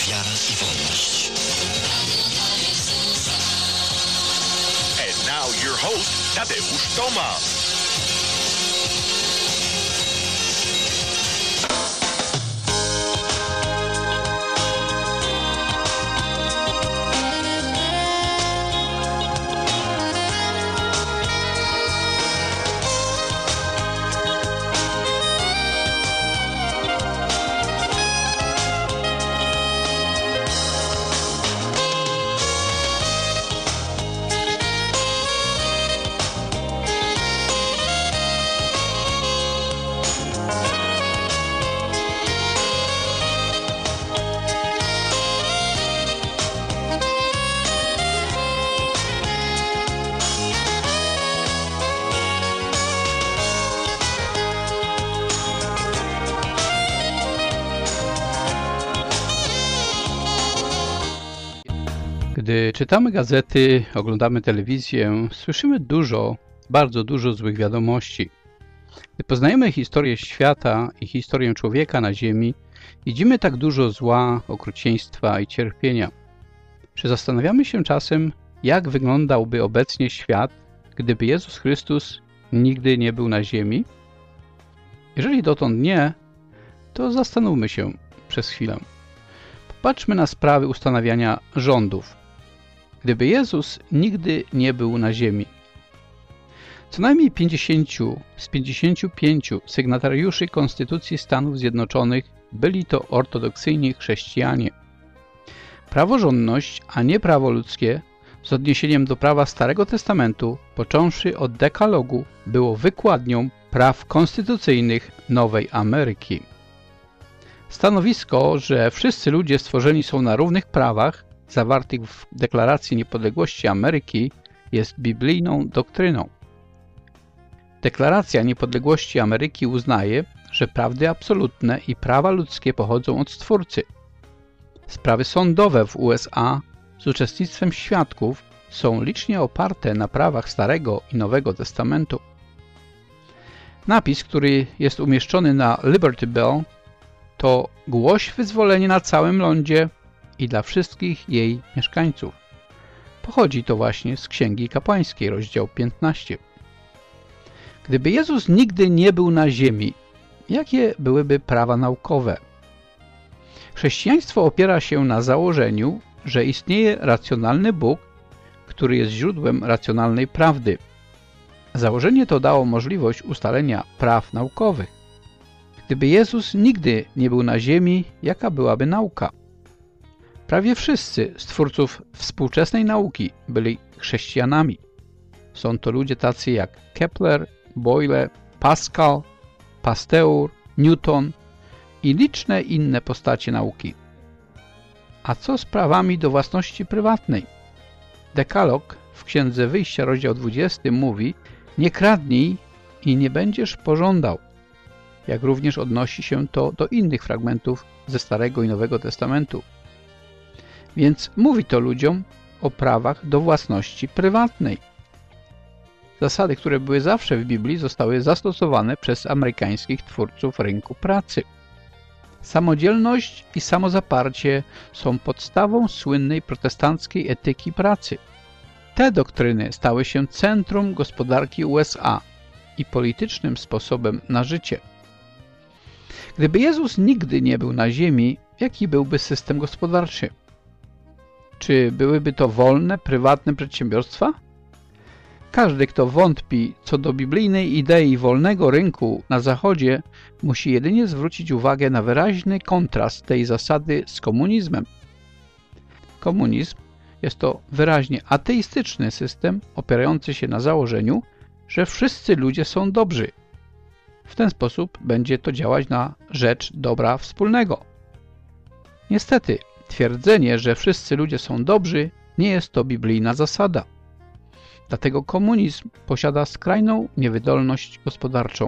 wiara i wolność. And now your host, Tadeusz Tomasz. Gdy czytamy gazety, oglądamy telewizję, słyszymy dużo, bardzo dużo złych wiadomości. Gdy poznajemy historię świata i historię człowieka na ziemi, widzimy tak dużo zła, okrucieństwa i cierpienia. Czy zastanawiamy się czasem, jak wyglądałby obecnie świat, gdyby Jezus Chrystus nigdy nie był na ziemi? Jeżeli dotąd nie, to zastanówmy się przez chwilę. Popatrzmy na sprawy ustanawiania rządów. Gdyby Jezus nigdy nie był na ziemi, co najmniej 50 z 55 sygnatariuszy Konstytucji Stanów Zjednoczonych byli to ortodoksyjni chrześcijanie. Praworządność, a nie prawo ludzkie, z odniesieniem do prawa Starego Testamentu, począwszy od dekalogu, było wykładnią praw konstytucyjnych Nowej Ameryki. Stanowisko, że wszyscy ludzie stworzeni są na równych prawach, zawartych w Deklaracji Niepodległości Ameryki, jest biblijną doktryną. Deklaracja Niepodległości Ameryki uznaje, że prawdy absolutne i prawa ludzkie pochodzą od Stwórcy. Sprawy sądowe w USA z uczestnictwem świadków są licznie oparte na prawach Starego i Nowego Testamentu. Napis, który jest umieszczony na Liberty Bell, to głoś wyzwolenie na całym lądzie i dla wszystkich jej mieszkańców. Pochodzi to właśnie z Księgi Kapłańskiej, rozdział 15. Gdyby Jezus nigdy nie był na ziemi, jakie byłyby prawa naukowe? Chrześcijaństwo opiera się na założeniu, że istnieje racjonalny Bóg, który jest źródłem racjonalnej prawdy. Założenie to dało możliwość ustalenia praw naukowych. Gdyby Jezus nigdy nie był na ziemi, jaka byłaby nauka? Prawie wszyscy z twórców współczesnej nauki byli chrześcijanami. Są to ludzie tacy jak Kepler, Boyle, Pascal, Pasteur, Newton i liczne inne postacie nauki. A co z prawami do własności prywatnej? Dekalog w Księdze Wyjścia, rozdział 20 mówi: nie kradnij i nie będziesz pożądał. Jak również odnosi się to do innych fragmentów ze Starego i Nowego Testamentu. Więc mówi to ludziom o prawach do własności prywatnej. Zasady, które były zawsze w Biblii, zostały zastosowane przez amerykańskich twórców rynku pracy. Samodzielność i samozaparcie są podstawą słynnej protestanckiej etyki pracy. Te doktryny stały się centrum gospodarki USA i politycznym sposobem na życie. Gdyby Jezus nigdy nie był na ziemi, jaki byłby system gospodarczy? Czy byłyby to wolne, prywatne przedsiębiorstwa? Każdy, kto wątpi co do biblijnej idei wolnego rynku na Zachodzie, musi jedynie zwrócić uwagę na wyraźny kontrast tej zasady z komunizmem. Komunizm jest to wyraźnie ateistyczny system opierający się na założeniu, że wszyscy ludzie są dobrzy. W ten sposób będzie to działać na rzecz dobra wspólnego. Niestety, twierdzenie, że wszyscy ludzie są dobrzy, nie jest to biblijna zasada. Dlatego komunizm posiada skrajną niewydolność gospodarczą.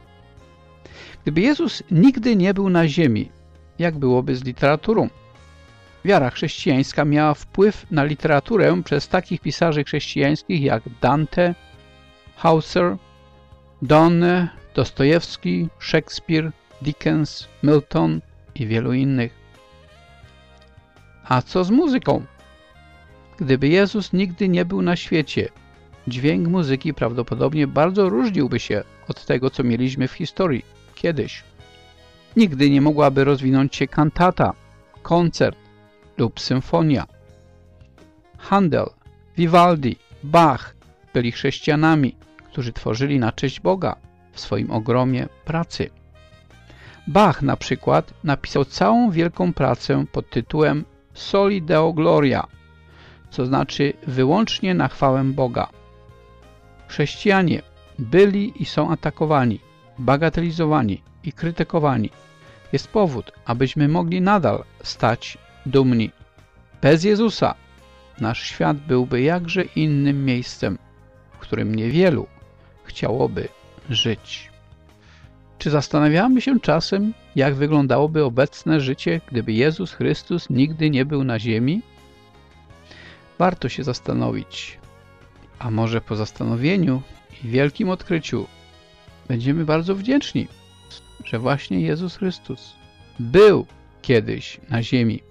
Gdyby Jezus nigdy nie był na ziemi, jak byłoby z literaturą? Wiara chrześcijańska miała wpływ na literaturę przez takich pisarzy chrześcijańskich jak Dante, Hauser, Donne, Dostojewski, Szekspir, Dickens, Milton i wielu innych. A co z muzyką? Gdyby Jezus nigdy nie był na świecie, dźwięk muzyki prawdopodobnie bardzo różniłby się od tego, co mieliśmy w historii kiedyś. Nigdy nie mogłaby rozwinąć się kantata, koncert lub symfonia. Handel, Vivaldi, Bach byli chrześcijanami, którzy tworzyli na cześć Boga w swoim ogromie pracy. Bach na przykład napisał całą wielką pracę pod tytułem Soli Deo Gloria, co znaczy wyłącznie na chwałę Boga. Chrześcijanie byli i są atakowani, bagatelizowani i krytykowani. Jest powód, abyśmy mogli nadal stać dumni. Bez Jezusa nasz świat byłby jakże innym miejscem, w którym niewielu chciałoby żyć. Czy zastanawiamy się czasem, jak wyglądałoby obecne życie, gdyby Jezus Chrystus nigdy nie był na ziemi? Warto się zastanowić. A może po zastanowieniu i wielkim odkryciu będziemy bardzo wdzięczni, że właśnie Jezus Chrystus był kiedyś na ziemi.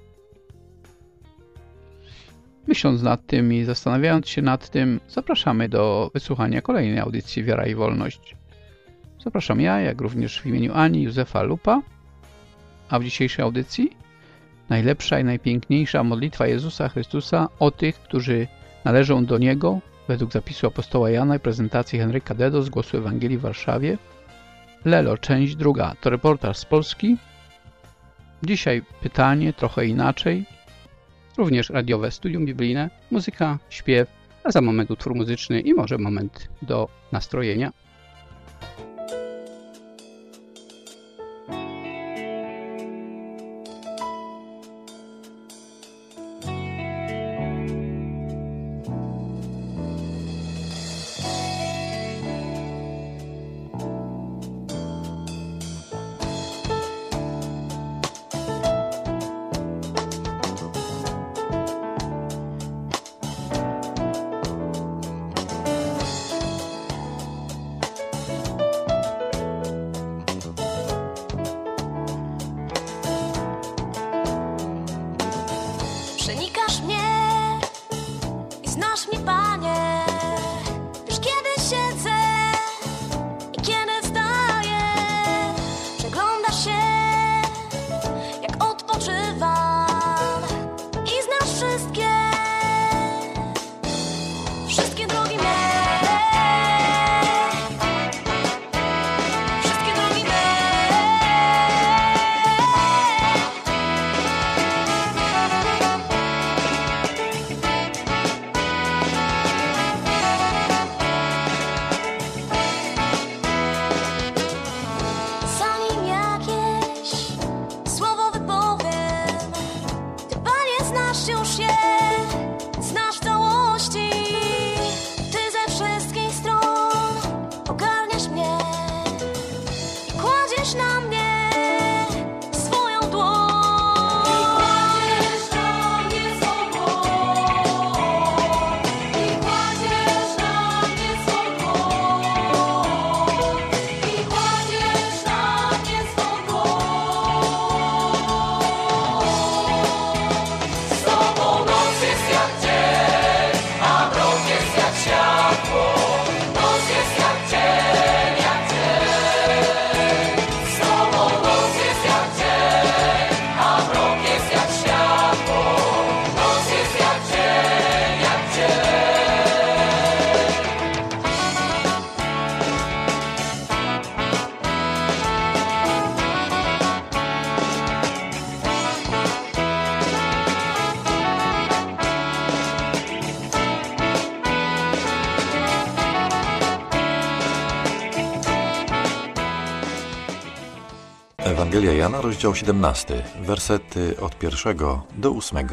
Myśląc nad tym i zastanawiając się nad tym, zapraszamy do wysłuchania kolejnej audycji Wiara i Wolność. Zapraszam ja, jak również w imieniu Ani Józefa Lupa, a w dzisiejszej audycji najlepsza i najpiękniejsza modlitwa Jezusa Chrystusa o tych, którzy należą do Niego, według zapisu apostoła Jana i prezentacji Henryka Dedo z Głosu Ewangelii w Warszawie. Lelo, część druga, to reportaż z Polski. Dzisiaj pytanie trochę inaczej. Również radiowe studium biblijne, muzyka, śpiew, a za moment utwór muzyczny i może moment do nastrojenia. Ewangelia Jana, rozdział 17, wersety od 1 do 8.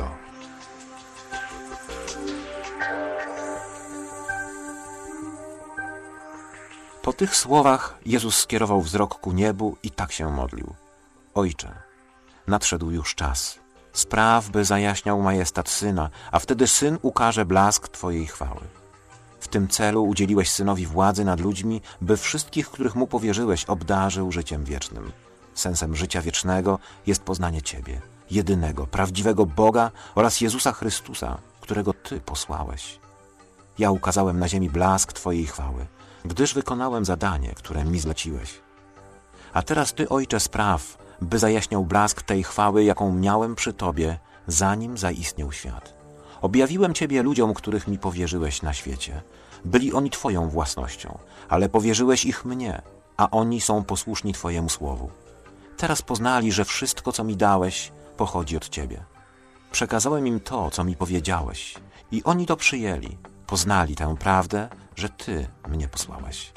Po tych słowach Jezus skierował wzrok ku niebu i tak się modlił. Ojcze, nadszedł już czas. Spraw, by zajaśniał majestat Syna, a wtedy Syn ukaże blask Twojej chwały. W tym celu udzieliłeś Synowi władzy nad ludźmi, by wszystkich, których Mu powierzyłeś, obdarzył życiem wiecznym. Sensem życia wiecznego jest poznanie Ciebie, jedynego, prawdziwego Boga oraz Jezusa Chrystusa, którego Ty posłałeś. Ja ukazałem na ziemi blask Twojej chwały, gdyż wykonałem zadanie, które mi zleciłeś. A teraz Ty, Ojcze, spraw, by zajaśniał blask tej chwały, jaką miałem przy Tobie, zanim zaistniał świat. Objawiłem Ciebie ludziom, których mi powierzyłeś na świecie. Byli oni Twoją własnością, ale powierzyłeś ich mnie, a oni są posłuszni Twojemu słowu. Teraz poznali, że wszystko, co mi dałeś, pochodzi od Ciebie. Przekazałem im to, co mi powiedziałeś, i oni to przyjęli. Poznali tę prawdę, że Ty mnie posłałeś.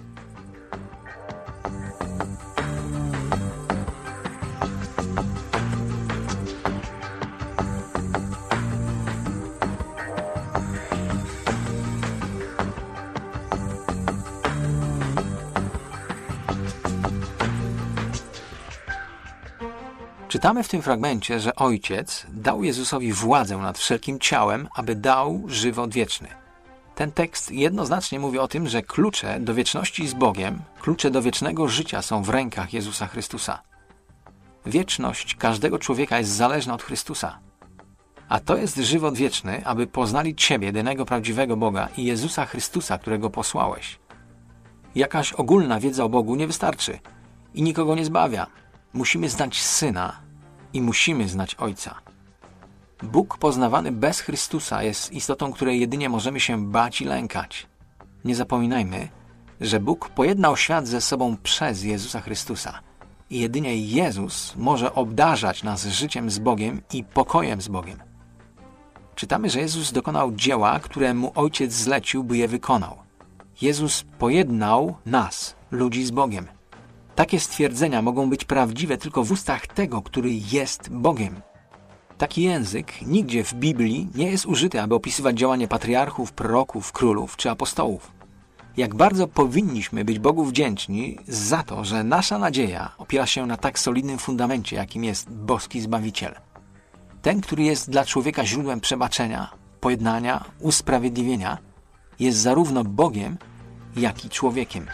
Czytamy w tym fragmencie, że Ojciec dał Jezusowi władzę nad wszelkim ciałem, aby dał żywot wieczny. Ten tekst jednoznacznie mówi o tym, że klucze do wieczności z Bogiem, klucze do wiecznego życia są w rękach Jezusa Chrystusa. Wieczność każdego człowieka jest zależna od Chrystusa. A to jest żywot wieczny, aby poznali Ciebie, jedynego prawdziwego Boga i Jezusa Chrystusa, którego posłałeś. Jakaś ogólna wiedza o Bogu nie wystarczy i nikogo nie zbawia. Musimy znać Syna i musimy znać Ojca. Bóg poznawany bez Chrystusa jest istotą, której jedynie możemy się bać i lękać. Nie zapominajmy, że Bóg pojednał świat ze sobą przez Jezusa Chrystusa i jedynie Jezus może obdarzać nas życiem z Bogiem i pokojem z Bogiem. Czytamy, że Jezus dokonał dzieła, które Mu Ojciec zlecił, by je wykonał. Jezus pojednał nas, ludzi z Bogiem. Takie stwierdzenia mogą być prawdziwe tylko w ustach tego, który jest Bogiem. Taki język nigdzie w Biblii nie jest użyty, aby opisywać działanie patriarchów, proroków, królów czy apostołów. Jak bardzo powinniśmy być Bogu wdzięczni za to, że nasza nadzieja opiera się na tak solidnym fundamencie, jakim jest boski Zbawiciel. Ten, który jest dla człowieka źródłem przebaczenia, pojednania, usprawiedliwienia, jest zarówno Bogiem, jak i człowiekiem.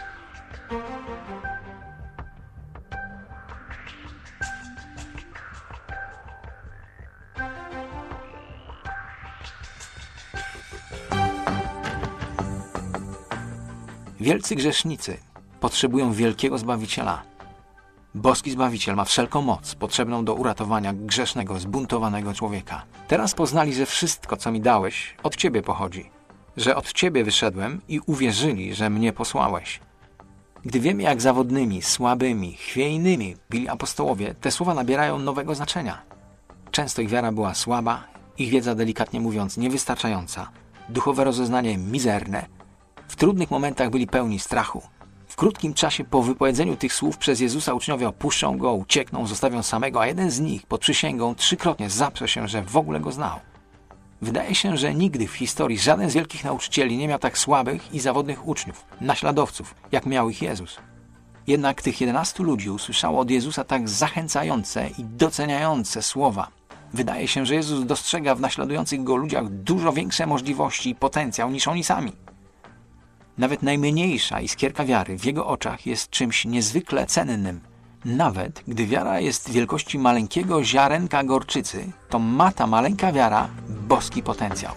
Wielcy grzesznicy potrzebują wielkiego Zbawiciela. Boski Zbawiciel ma wszelką moc potrzebną do uratowania grzesznego, zbuntowanego człowieka. Teraz poznali, że wszystko, co mi dałeś, od Ciebie pochodzi. Że od Ciebie wyszedłem i uwierzyli, że mnie posłałeś. Gdy wiemy, jak zawodnymi, słabymi, chwiejnymi byli apostołowie, te słowa nabierają nowego znaczenia. Często ich wiara była słaba, ich wiedza, delikatnie mówiąc, niewystarczająca, duchowe rozeznanie mizerne. W trudnych momentach byli pełni strachu. W krótkim czasie po wypowiedzeniu tych słów przez Jezusa uczniowie opuszczą Go, uciekną, zostawią samego, a jeden z nich pod przysięgą 3-krotnie zaprze się, że w ogóle Go znał. Wydaje się, że nigdy w historii żaden z wielkich nauczycieli nie miał tak słabych i zawodnych uczniów, naśladowców, jak miał ich Jezus. Jednak tych 11 ludzi usłyszało od Jezusa tak zachęcające i doceniające słowa. Wydaje się, że Jezus dostrzega w naśladujących Go ludziach dużo większe możliwości i potencjał niż oni sami. Nawet najmniejsza iskierka wiary w Jego oczach jest czymś niezwykle cennym. Nawet gdy wiara jest wielkości maleńkiego ziarenka gorczycy, to ma ta maleńka wiara boski potencjał.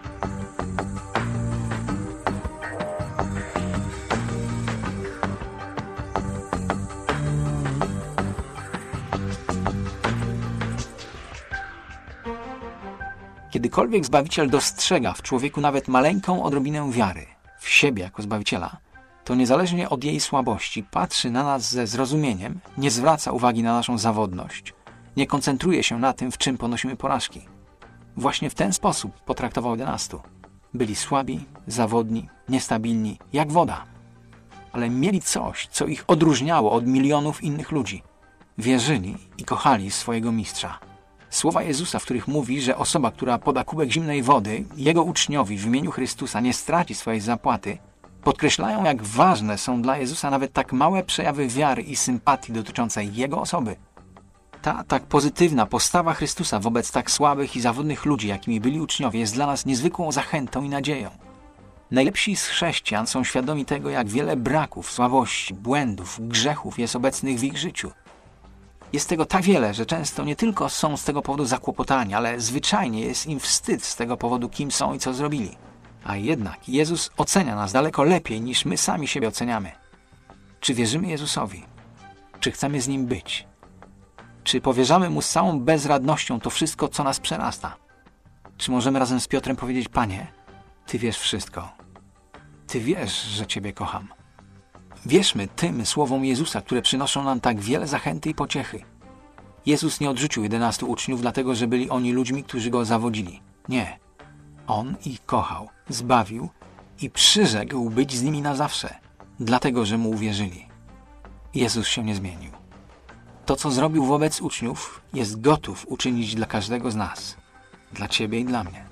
Kiedykolwiek Zbawiciel dostrzega w człowieku nawet maleńką odrobinę wiary w siebie jako Zbawiciela, to niezależnie od jej słabości patrzy na nas ze zrozumieniem, nie zwraca uwagi na naszą zawodność, nie koncentruje się na tym, w czym ponosimy porażki. Właśnie w ten sposób potraktował 11. Byli słabi, zawodni, niestabilni, jak woda. Ale mieli coś, co ich odróżniało od milionów innych ludzi. Wierzyli i kochali swojego mistrza. Słowa Jezusa, w których mówi, że osoba, która poda kubek zimnej wody Jego uczniowi w imieniu Chrystusa nie straci swojej zapłaty, podkreślają, jak ważne są dla Jezusa nawet tak małe przejawy wiary i sympatii dotyczące Jego osoby. Ta tak pozytywna postawa Chrystusa wobec tak słabych i zawodnych ludzi, jakimi byli uczniowie, jest dla nas niezwykłą zachętą i nadzieją. Najlepsi z chrześcijan są świadomi tego, jak wiele braków, słabości, błędów, grzechów jest obecnych w ich życiu. Jest tego tak wiele, że często nie tylko są z tego powodu zakłopotani, ale zwyczajnie jest im wstyd z tego powodu, kim są i co zrobili. A jednak Jezus ocenia nas daleko lepiej, niż my sami siebie oceniamy. Czy wierzymy Jezusowi? Czy chcemy z Nim być? Czy powierzamy Mu z całą bezradnością to wszystko, co nas przerasta? Czy możemy razem z Piotrem powiedzieć: Panie, Ty wiesz wszystko. Ty wiesz, że Ciebie kocham. Wierzmy tym słowom Jezusa, które przynoszą nam tak wiele zachęty i pociechy. Jezus nie odrzucił 11 uczniów, dlatego że byli oni ludźmi, którzy Go zawodzili. Nie. On ich kochał, zbawił i przyrzekł być z nimi na zawsze, dlatego że Mu uwierzyli. Jezus się nie zmienił. To, co zrobił wobec uczniów, jest gotów uczynić dla każdego z nas. Dla Ciebie i dla mnie.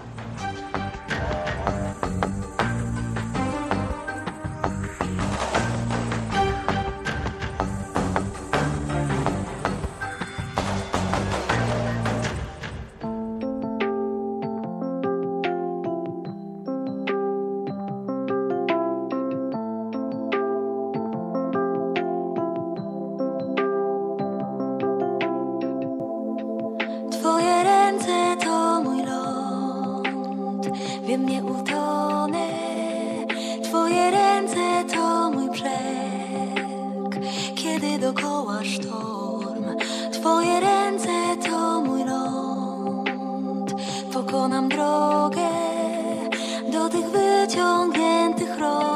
Twoje ręce to mój ląd, wiem nie utonę. Twoje ręce to mój brzeg, kiedy dokoła sztorm. Twoje ręce to mój ląd, pokonam drogę do tych wyciągniętych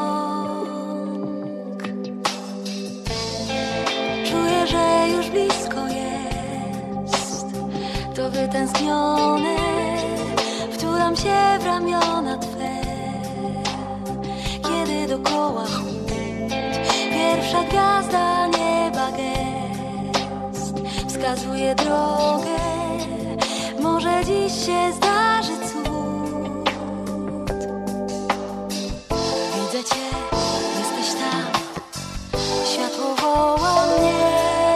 rąk. Czuję, że już blisko jest to wytęsknione, wtulam się w ramiona Twe, kiedy dokoła chłód. Pierwsza gwiazda nieba gest wskazuje drogę, może dziś się zdarzy cud. Widzę Cię, jesteś tam, światło woła mnie.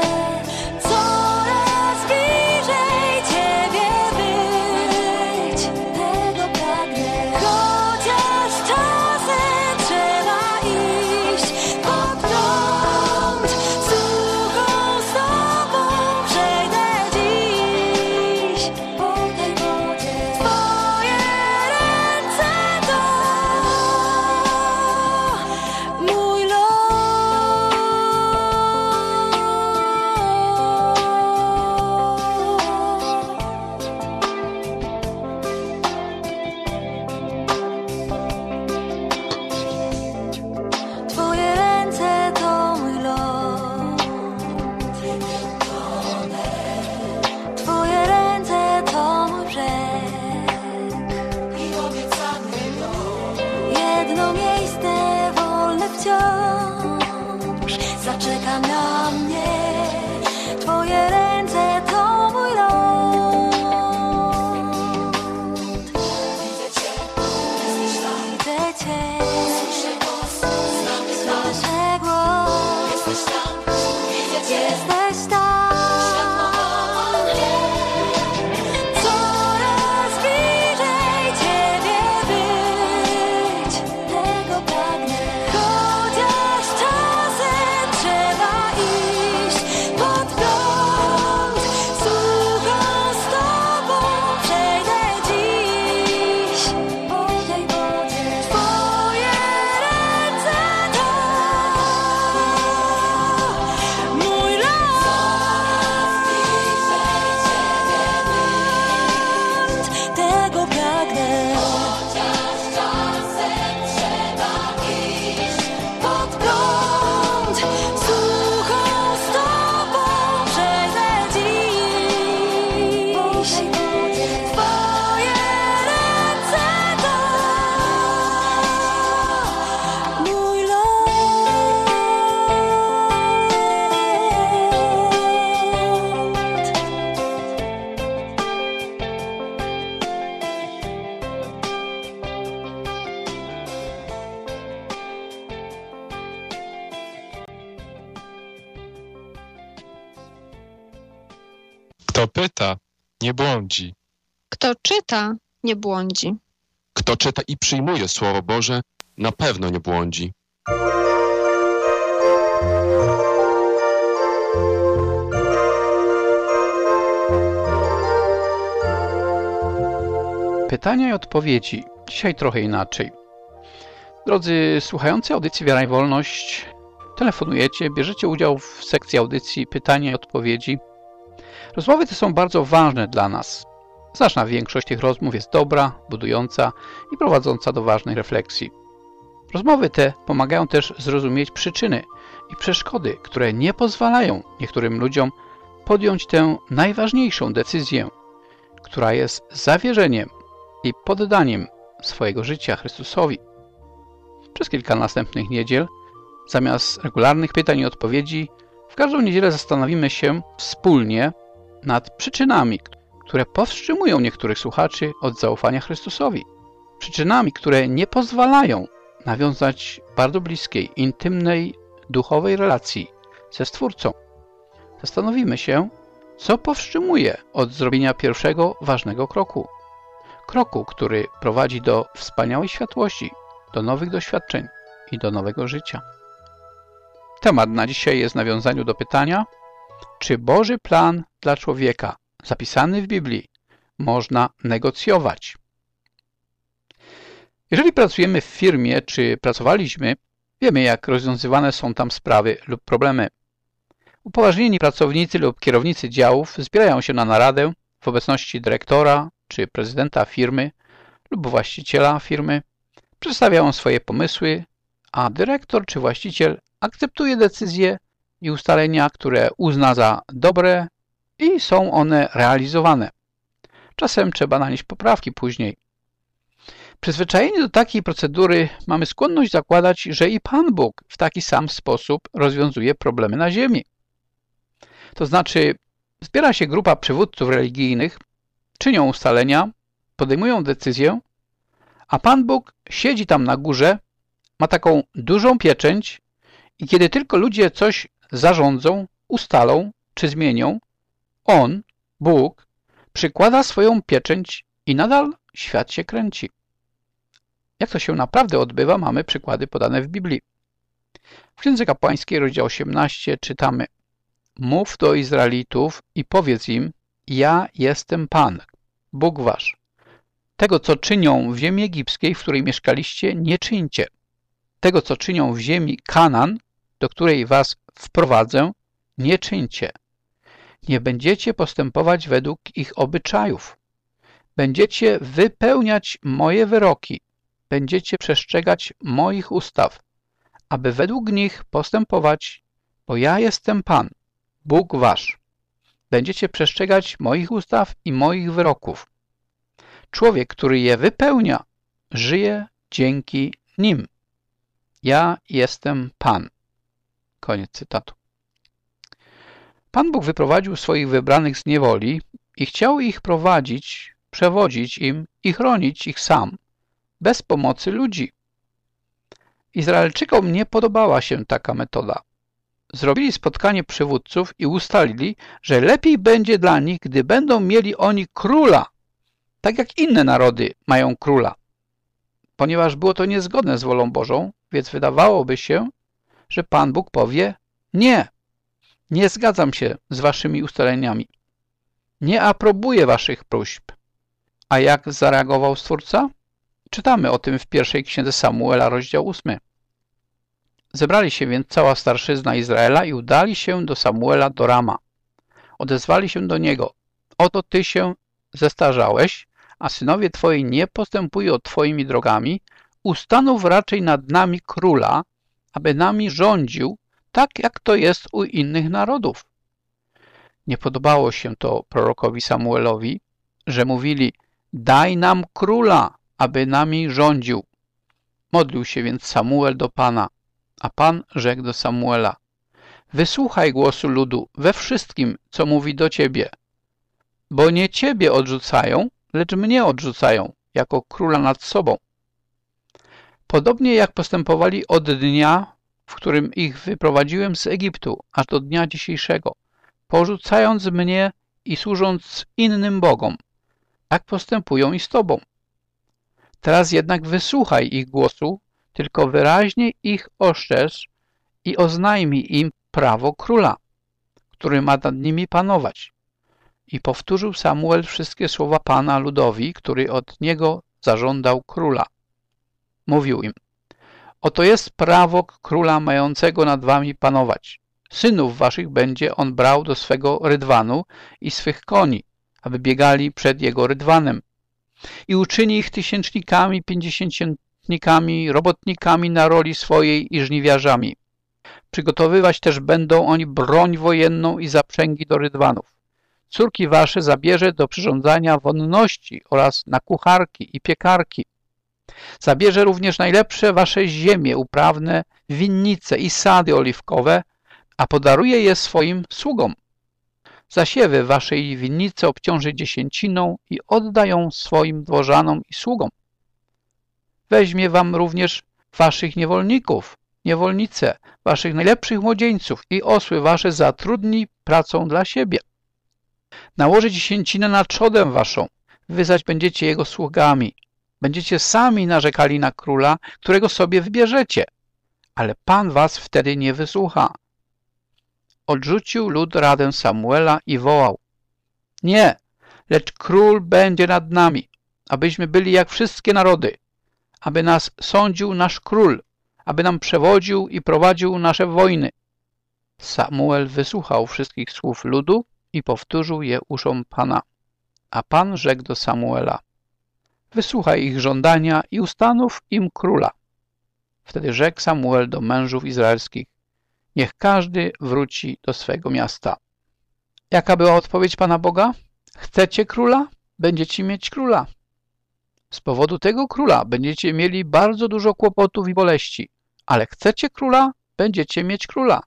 Zaczeka na mnie, Twoje ręce to mój ląd. Widzę Cię, jesteś tam. Widzę Cię, słyszę głos, słyszę głos. Jesteś tam, widzę Cię, jesteś tam. Coraz bliżej Ciebie być, tego pragnę. Chociaż czasem trzeba iść pod prąd, suchą stopą przejdę dziś po tej wodzie. Twoje ręce to mój ląd, tego pragnę. Chociaż czasem trzeba iść pod prąd, suchą stopą przejdę dziś po tej wodzie. Twoje ręce to mój ląd. Kto pyta, nie błądzi. Kto czyta, nie błądzi. Kto czyta i przyjmuje Słowo Boże, na pewno nie błądzi. Pytania i odpowiedzi. Dzisiaj trochę inaczej. Drodzy słuchający audycji Wiara i Wolność, telefonujecie, bierzecie udział w sekcji audycji Pytania i odpowiedzi. Rozmowy te są bardzo ważne dla nas. Znaczna większość tych rozmów jest dobra, budująca i prowadząca do ważnej refleksji. Rozmowy te pomagają też zrozumieć przyczyny i przeszkody, które nie pozwalają niektórym ludziom podjąć tę najważniejszą decyzję, która jest zawierzeniem i poddaniem swojego życia Chrystusowi. Przez kilka następnych niedziel, zamiast regularnych pytań i odpowiedzi, w każdą niedzielę zastanowimy się wspólnie nad przyczynami, które powstrzymują niektórych słuchaczy od zaufania Chrystusowi. Przyczynami, które nie pozwalają nawiązać bardzo bliskiej, intymnej, duchowej relacji ze Stwórcą. Zastanowimy się, co powstrzymuje od zrobienia pierwszego ważnego kroku. Kroku, który prowadzi do wspaniałej światłości, do nowych doświadczeń i do nowego życia. Temat na dzisiaj jest w nawiązaniu do pytania, czy Boży plan dla człowieka, zapisany w Biblii, można negocjować? Jeżeli pracujemy w firmie, czy pracowaliśmy, wiemy, jak rozwiązywane są tam sprawy lub problemy. Upoważnieni pracownicy lub kierownicy działów zbierają się na naradę w obecności dyrektora czy prezydenta firmy lub właściciela firmy, przedstawiają swoje pomysły, a dyrektor czy właściciel akceptuje decyzje i ustalenia, które uzna za dobre i są one realizowane. Czasem trzeba nanieść poprawki później. Przyzwyczajeni do takiej procedury mamy skłonność zakładać, że i Pan Bóg w taki sam sposób rozwiązuje problemy na ziemi. To znaczy, zbiera się grupa przywódców religijnych, czynią ustalenia, podejmują decyzję, a Pan Bóg siedzi tam na górze, ma taką dużą pieczęć i kiedy tylko ludzie coś zarządzą, ustalą czy zmienią, On, Bóg, przykłada swoją pieczęć i nadal świat się kręci. Jak to się naprawdę odbywa, mamy przykłady podane w Biblii. W Księdze Kapłańskiej, rozdział 18, czytamy: Mów do Izraelitów i powiedz im, ja jestem Pan, Bóg wasz. Tego, co czynią w ziemi egipskiej, w której mieszkaliście, nie czyńcie. Tego, co czynią w ziemi Kanaan, do której was wprowadzę, nie czyńcie. Nie będziecie postępować według ich obyczajów. Będziecie wypełniać moje wyroki. Będziecie przestrzegać moich ustaw, aby według nich postępować, bo ja jestem Pan, Bóg wasz. Będziecie przestrzegać moich ustaw i moich wyroków. Człowiek, który je wypełnia, żyje dzięki nim. Ja jestem Pan. Koniec cytatu. Pan Bóg wyprowadził swoich wybranych z niewoli i chciał ich prowadzić, przewodzić im i chronić ich sam, bez pomocy ludzi. Izraelczykom nie podobała się taka metoda. Zrobili spotkanie przywódców i ustalili, że lepiej będzie dla nich, gdy będą mieli oni króla, tak jak inne narody mają króla. Ponieważ było to niezgodne z wolą Bożą, więc wydawałoby się, że Pan Bóg powie: nie, nie zgadzam się z waszymi ustaleniami. Nie aprobuję waszych próśb. A jak zareagował Stwórca? Czytamy o tym w pierwszej księdze Samuela, rozdział 8. Zebrali się więc cała starszyzna Izraela i udali się do Samuela do Rama. Odezwali się do niego: oto ty się zestarzałeś, a synowie twoi nie postępują twoimi drogami, ustanów raczej nad nami króla, aby nami rządził, tak jak to jest u innych narodów. Nie podobało się to prorokowi Samuelowi, że mówili: daj nam króla, aby nami rządził. Modlił się więc Samuel do Pana, a Pan rzekł do Samuela: wysłuchaj głosu ludu we wszystkim, co mówi do ciebie, bo nie ciebie odrzucają, lecz mnie odrzucają jako króla nad sobą. Podobnie jak postępowali od dnia, w którym ich wyprowadziłem z Egiptu, aż do dnia dzisiejszego, porzucając mnie i służąc innym bogom, tak postępują i z tobą. Teraz jednak wysłuchaj ich głosu, tylko wyraźnie ich ostrzeż i oznajmij im prawo króla, który ma nad nimi panować. I powtórzył Samuel wszystkie słowa Pana ludowi, który od niego zażądał króla. Mówił im: oto jest prawo króla mającego nad wami panować. Synów waszych będzie on brał do swego rydwanu i swych koni, aby biegali przed jego rydwanem. I uczyni ich tysięcznikami, pięćdziesiętnikami, robotnikami na roli swojej i żniwiarzami. Przygotowywać też będą oni broń wojenną i zaprzęgi do rydwanów. Córki wasze zabierze do przyrządzania wonności oraz na kucharki i piekarki. Zabierze również najlepsze wasze ziemie uprawne, winnice i sady oliwkowe, a podaruje je swoim sługom. Zasiewy waszej winnicy obciąży dziesięciną i odda ją swoim dworzanom i sługom. Weźmie wam również waszych niewolników, niewolnice, waszych najlepszych młodzieńców i osły wasze zatrudni pracą dla siebie. Nałoży dziesięcinę na trzodę waszą, wy zaś będziecie jego sługami. Będziecie sami narzekali na króla, którego sobie wybierzecie, ale Pan was wtedy nie wysłucha. Odrzucił lud radę Samuela i wołał: nie, lecz król będzie nad nami, abyśmy byli jak wszystkie narody, aby nas sądził nasz król, aby nam przewodził i prowadził nasze wojny. Samuel wysłuchał wszystkich słów ludu i powtórzył je uszom Pana. A Pan rzekł do Samuela: wysłuchaj ich żądania i ustanów im króla. Wtedy rzekł Samuel do mężów izraelskich: niech każdy wróci do swego miasta. Jaka była odpowiedź Pana Boga? Chcecie króla? Będziecie mieć króla. Z powodu tego króla będziecie mieli bardzo dużo kłopotów i boleści, ale chcecie króla? Będziecie mieć króla.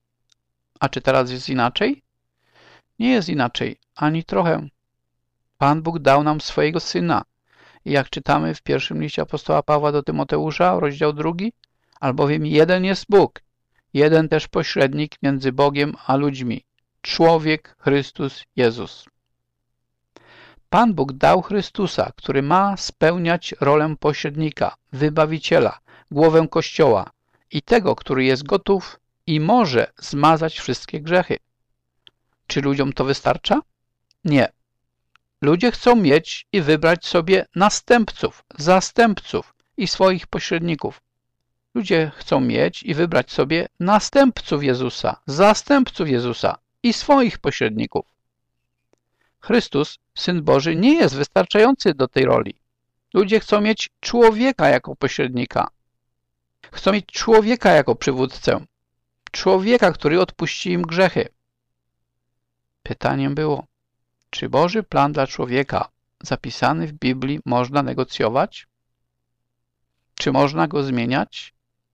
A czy teraz jest inaczej? Nie jest inaczej, ani trochę. Pan Bóg dał nam swojego Syna. I jak czytamy w pierwszym liście apostoła Pawła do Tymoteusza, rozdział 2, albowiem jeden jest Bóg, jeden też pośrednik między Bogiem a ludźmi, człowiek Chrystus Jezus. Pan Bóg dał Chrystusa, który ma spełniać rolę pośrednika, wybawiciela, głowę Kościoła i tego, który jest gotów i może zmazać wszystkie grzechy. Czy ludziom to wystarcza? Nie. Ludzie chcą mieć i wybrać sobie następców, zastępców i swoich pośredników. Ludzie chcą mieć i wybrać sobie następców Jezusa, zastępców Jezusa i swoich pośredników. Chrystus, Syn Boży, nie jest wystarczający do tej roli. Ludzie chcą mieć człowieka jako pośrednika. Chcą mieć człowieka jako przywódcę. Człowieka, który odpuści im grzechy. Pytaniem było: czy Boży plan dla człowieka zapisany w Biblii można negocjować? Czy można go zmieniać?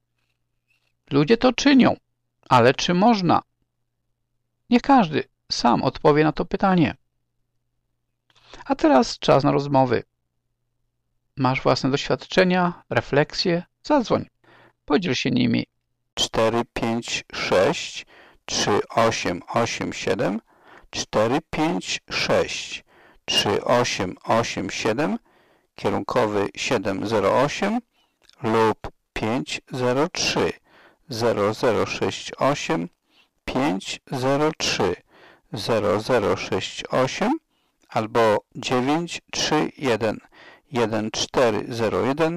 Ludzie to czynią, ale czy można? Nie każdy sam odpowie na to pytanie. A teraz czas na rozmowy. Masz własne doświadczenia, refleksje? Zadzwoń. Podziel się nimi. 456 3887 456 3887 kierunkowy 708 lub 503 0068 503 0068 albo 931 1401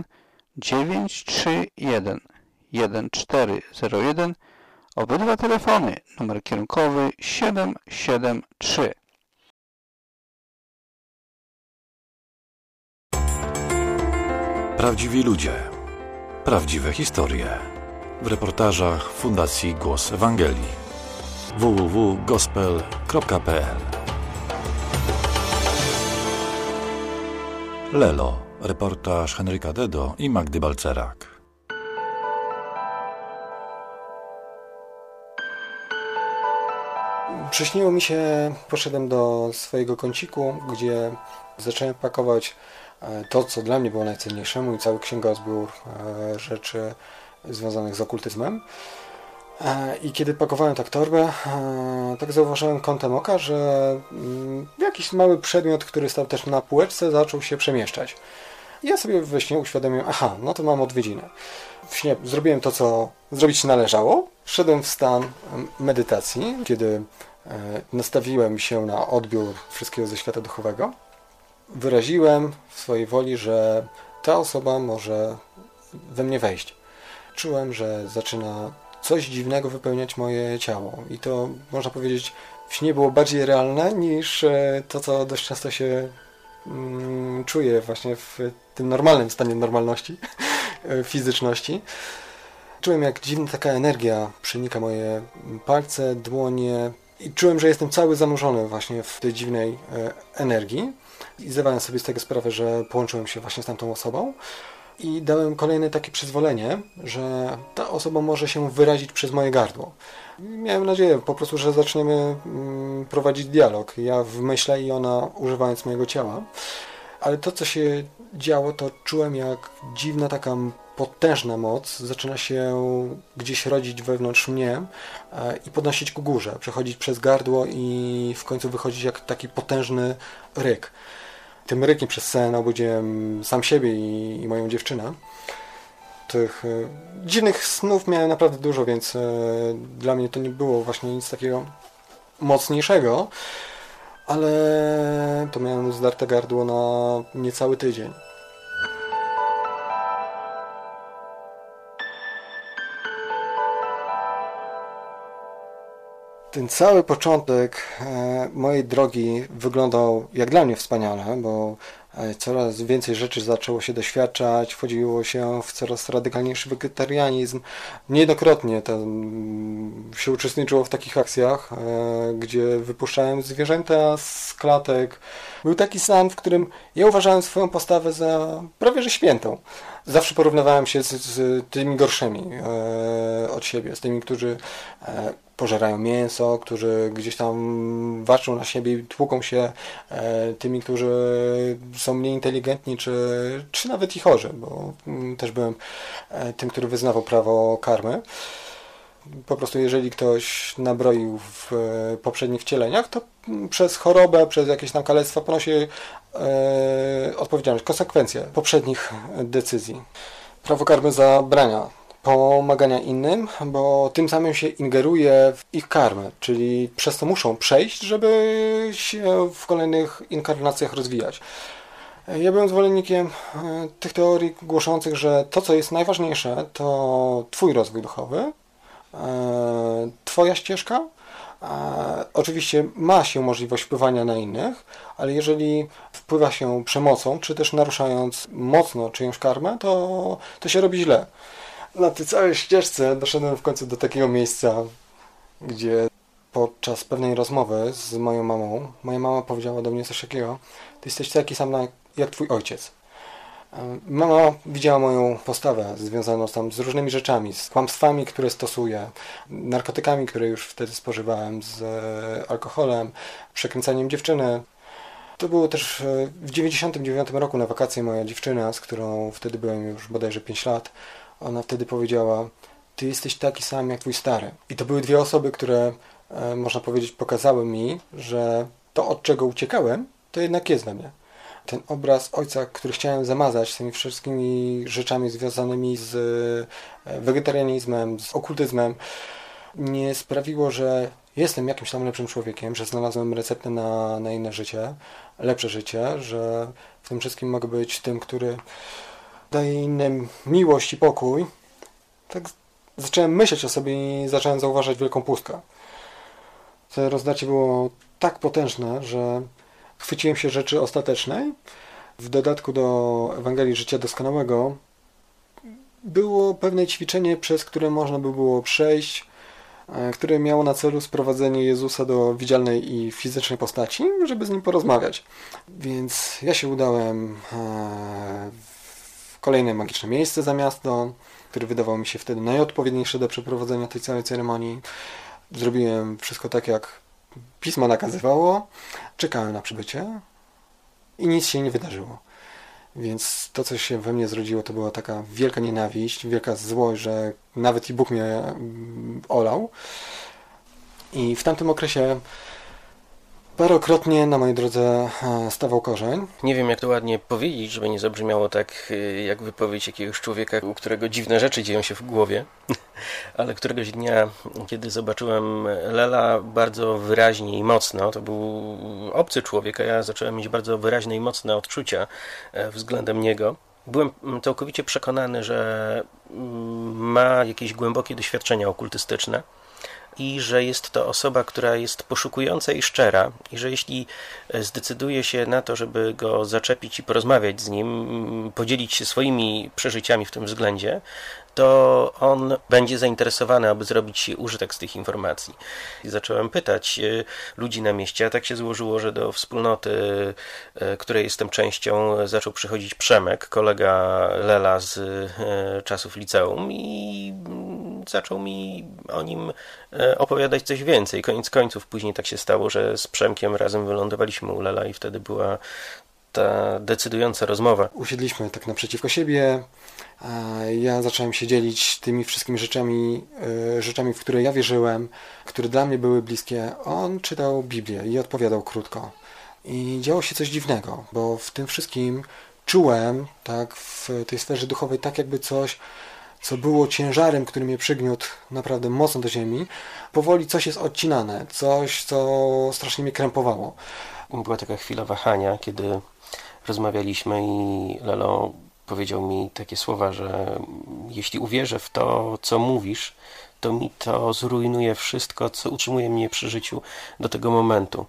931 1401. Obydwa telefony, numer kierunkowy 773. Prawdziwi ludzie. Prawdziwe historie. W reportażach Fundacji Głos Ewangelii. www.gospel.pl. Lelo. Reportaż Henryka Dedo i Magdy Balcerak. Przyśniło mi się, poszedłem do swojego kąciku, gdzie zacząłem pakować to, co dla mnie było najcenniejsze, mój cały księgozbiór rzeczy związanych z okultyzmem. I kiedy pakowałem tak torbę, tak zauważyłem kątem oka, że jakiś mały przedmiot, który stał też na półeczce, zaczął się przemieszczać. I ja sobie we śnie uświadomiłem, aha, no to mam odwiedzinę. W śnie zrobiłem to, co zrobić należało. Wszedłem w stan medytacji, kiedy nastawiłem się na odbiór wszystkiego ze świata duchowego, wyraziłem w swojej woli, że ta osoba może we mnie wejść. Czułem, że zaczyna coś dziwnego wypełniać moje ciało i to, można powiedzieć, w śnie było bardziej realne niż to, co dość często się czuje właśnie w tym normalnym stanie normalności, fizyczności. Czułem, jak dziwna taka energia przenika moje palce, dłonie i czułem, że jestem cały zanurzony właśnie w tej dziwnej energii i zdawałem sobie z tego sprawę, że połączyłem się właśnie z tamtą osobą i dałem kolejne takie przyzwolenie, że ta osoba może się wyrazić przez moje gardło. Miałem nadzieję po prostu, że zaczniemy prowadzić dialog. Ja w myśle i ona używając mojego ciała. Ale to, co się działo, to czułem, jak dziwna taka potężna moc zaczyna się gdzieś rodzić wewnątrz mnie i podnosić ku górze, przechodzić przez gardło i w końcu wychodzić jak taki potężny ryk. Tym rykiem przez sen obudziłem sam siebie i moją dziewczynę. Tych dziwnych snów miałem naprawdę dużo, więc dla mnie to nie było właśnie nic takiego mocniejszego, ale to miałem zdarte gardło na niecały tydzień. Ten cały początek mojej drogi wyglądał jak dla mnie wspaniale, bo coraz więcej rzeczy zaczęło się doświadczać, wchodziło się w coraz radykalniejszy wegetarianizm. Niejednokrotnie się uczestniczyło w takich akcjach, gdzie wypuszczałem zwierzęta z klatek. Był taki stan, w którym ja uważałem swoją postawę za prawie że świętą. Zawsze porównywałem się z tymi gorszymi od siebie, z tymi, którzy pożerają mięso, którzy gdzieś tam walczą na siebie i tłuką się, tymi, którzy są mniej inteligentni, czy nawet i chorzy, bo też byłem tym, który wyznawał prawo karmy. Po prostu jeżeli ktoś nabroił w poprzednich wcieleniach, to przez chorobę, przez jakieś tam kalectwa ponosi odpowiedzialność, konsekwencje poprzednich decyzji. Prawo karmy zabrania pomagania innym, bo tym samym się ingeruje w ich karmę, czyli przez to muszą przejść, żeby się w kolejnych inkarnacjach rozwijać. Ja byłem zwolennikiem tych teorii głoszących, że to, co jest najważniejsze, to Twój rozwój duchowy, Twoja ścieżka. Oczywiście ma się możliwość wpływania na innych, ale jeżeli wpływa się przemocą, czy też naruszając mocno czyjąś karmę, to się robi źle. Na tej całej ścieżce doszedłem w końcu do takiego miejsca, gdzie podczas pewnej rozmowy z moją mamą, moja mama powiedziała do mnie coś takiego: ty jesteś taki sam jak twój ojciec. Mama widziała moją postawę związaną tam z różnymi rzeczami, z kłamstwami, które stosuję, narkotykami, które już wtedy spożywałem, z alkoholem, przekręcaniem dziewczyny. To było też w 99 roku na wakacje moja dziewczyna, z którą wtedy byłem już bodajże 5 lat. Ona wtedy powiedziała: ty jesteś taki sam jak twój stary. I to były dwie osoby, które, można powiedzieć, pokazały mi, że to, od czego uciekałem, to jednak jest we mnie. Ten obraz ojca, który chciałem zamazać z tymi wszystkimi rzeczami związanymi z wegetarianizmem, z okultyzmem, nie sprawiło, że jestem jakimś tam lepszym człowiekiem, że znalazłem receptę na inne życie, lepsze życie, że w tym wszystkim mogę być tym, który daje innym miłość i pokój. Tak zacząłem myśleć o sobie i zacząłem zauważać wielką pustkę. To rozdarcie było tak potężne, że chwyciłem się rzeczy ostatecznej. W dodatku do Ewangelii Życia Doskonałego było pewne ćwiczenie, przez które można by było przejść, które miało na celu sprowadzenie Jezusa do widzialnej i fizycznej postaci, żeby z Nim porozmawiać. Więc ja się udałem w kolejne magiczne miejsce za miasto, które wydawało mi się wtedy najodpowiedniejsze do przeprowadzenia tej całej ceremonii. Zrobiłem wszystko tak, jak Pismo nakazywało. Czekałem na przybycie i nic się nie wydarzyło. Więc to, co się we mnie zrodziło, to była taka wielka nienawiść, wielka złość, że nawet i Bóg mnie olał. I w tamtym okresie Parokrotnie na mojej drodze stawał korzeń. Nie wiem, jak to ładnie powiedzieć, żeby nie zabrzmiało tak jak wypowiedź jakiegoś człowieka, u którego dziwne rzeczy dzieją się w głowie, ale któregoś dnia, kiedy zobaczyłem Lela bardzo wyraźnie i mocno, to był obcy człowiek, a ja zacząłem mieć bardzo wyraźne i mocne odczucia względem niego. Byłem całkowicie przekonany, że ma jakieś głębokie doświadczenia okultystyczne i że jest to osoba, która jest poszukująca i szczera i że jeśli zdecyduje się na to, żeby go zaczepić i porozmawiać z nim, podzielić się swoimi przeżyciami w tym względzie, to on będzie zainteresowany, aby zrobić użytek z tych informacji. I zacząłem pytać ludzi na mieście, a tak się złożyło, że do wspólnoty, której jestem częścią, zaczął przychodzić Przemek, kolega Lela z czasów liceum i zaczął mi o nim opowiadać coś więcej. Koniec końców później tak się stało, że z Przemkiem razem wylądowaliśmy u Lela i wtedy była ta decydująca rozmowa. Usiedliśmy tak naprzeciwko siebie. Ja zacząłem się dzielić tymi wszystkimi rzeczami, w które ja wierzyłem, które dla mnie były bliskie. On czytał Biblię i odpowiadał krótko. I działo się coś dziwnego, bo w tym wszystkim czułem, tak, w tej sferze duchowej, tak jakby coś, co było ciężarem, który mnie przygniótł naprawdę mocno do ziemi. Powoli coś jest odcinane, coś, co strasznie mnie krępowało. Była taka chwila wahania, kiedy rozmawialiśmy i Lelo powiedział mi takie słowa, że jeśli uwierzę w to, co mówisz, to mi to zrujnuje wszystko, co utrzymuje mnie przy życiu do tego momentu.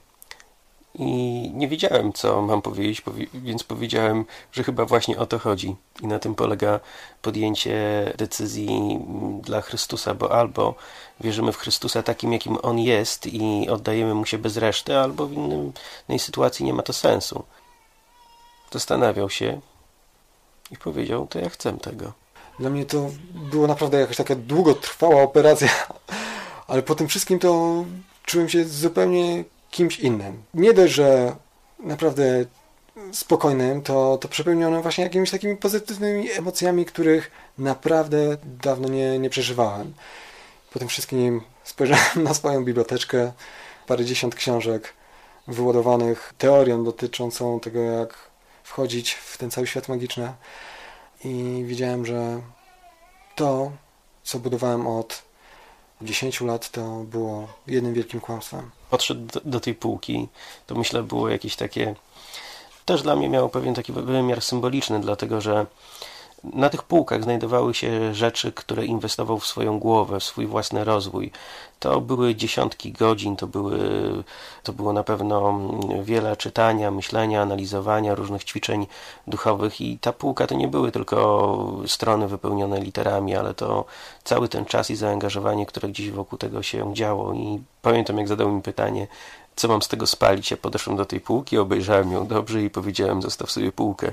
I nie wiedziałem, co mam powiedzieć, więc powiedziałem, że chyba właśnie o to chodzi. I na tym polega podjęcie decyzji dla Chrystusa, bo albo wierzymy w Chrystusa takim, jakim On jest i oddajemy Mu się bez reszty, albo w innej sytuacji nie ma to sensu. Zastanawiał się i powiedział, to ja chcę tego. Dla mnie to było naprawdę jakaś taka długotrwała operacja, ale po tym wszystkim to czułem się zupełnie kimś innym. Nie dość, że naprawdę spokojnym, to przepełnione właśnie jakimiś takimi pozytywnymi emocjami, których naprawdę dawno nie przeżywałem. Po tym wszystkim spojrzałem na swoją biblioteczkę, parędziesiąt książek wyładowanych teorią dotyczącą tego, jak wchodzić w ten cały świat magiczny i widziałem, że to, co budowałem od 10 lat, to było jednym wielkim kłamstwem. Podszedł do tej półki, to myślę było jakieś takie, też dla mnie miało pewien taki wymiar symboliczny, dlatego że na tych półkach znajdowały się rzeczy, które inwestował w swoją głowę, w swój własny rozwój. To były dziesiątki godzin, to było na pewno wiele czytania, myślenia, analizowania, różnych ćwiczeń duchowych i ta półka to nie były tylko strony wypełnione literami, ale to cały ten czas i zaangażowanie, które gdzieś wokół tego się działo. I pamiętam, jak zadał mi pytanie, co mam z tego spalić. Ja podeszłem do tej półki, obejrzałem ją dobrze i powiedziałem, zostaw sobie półkę.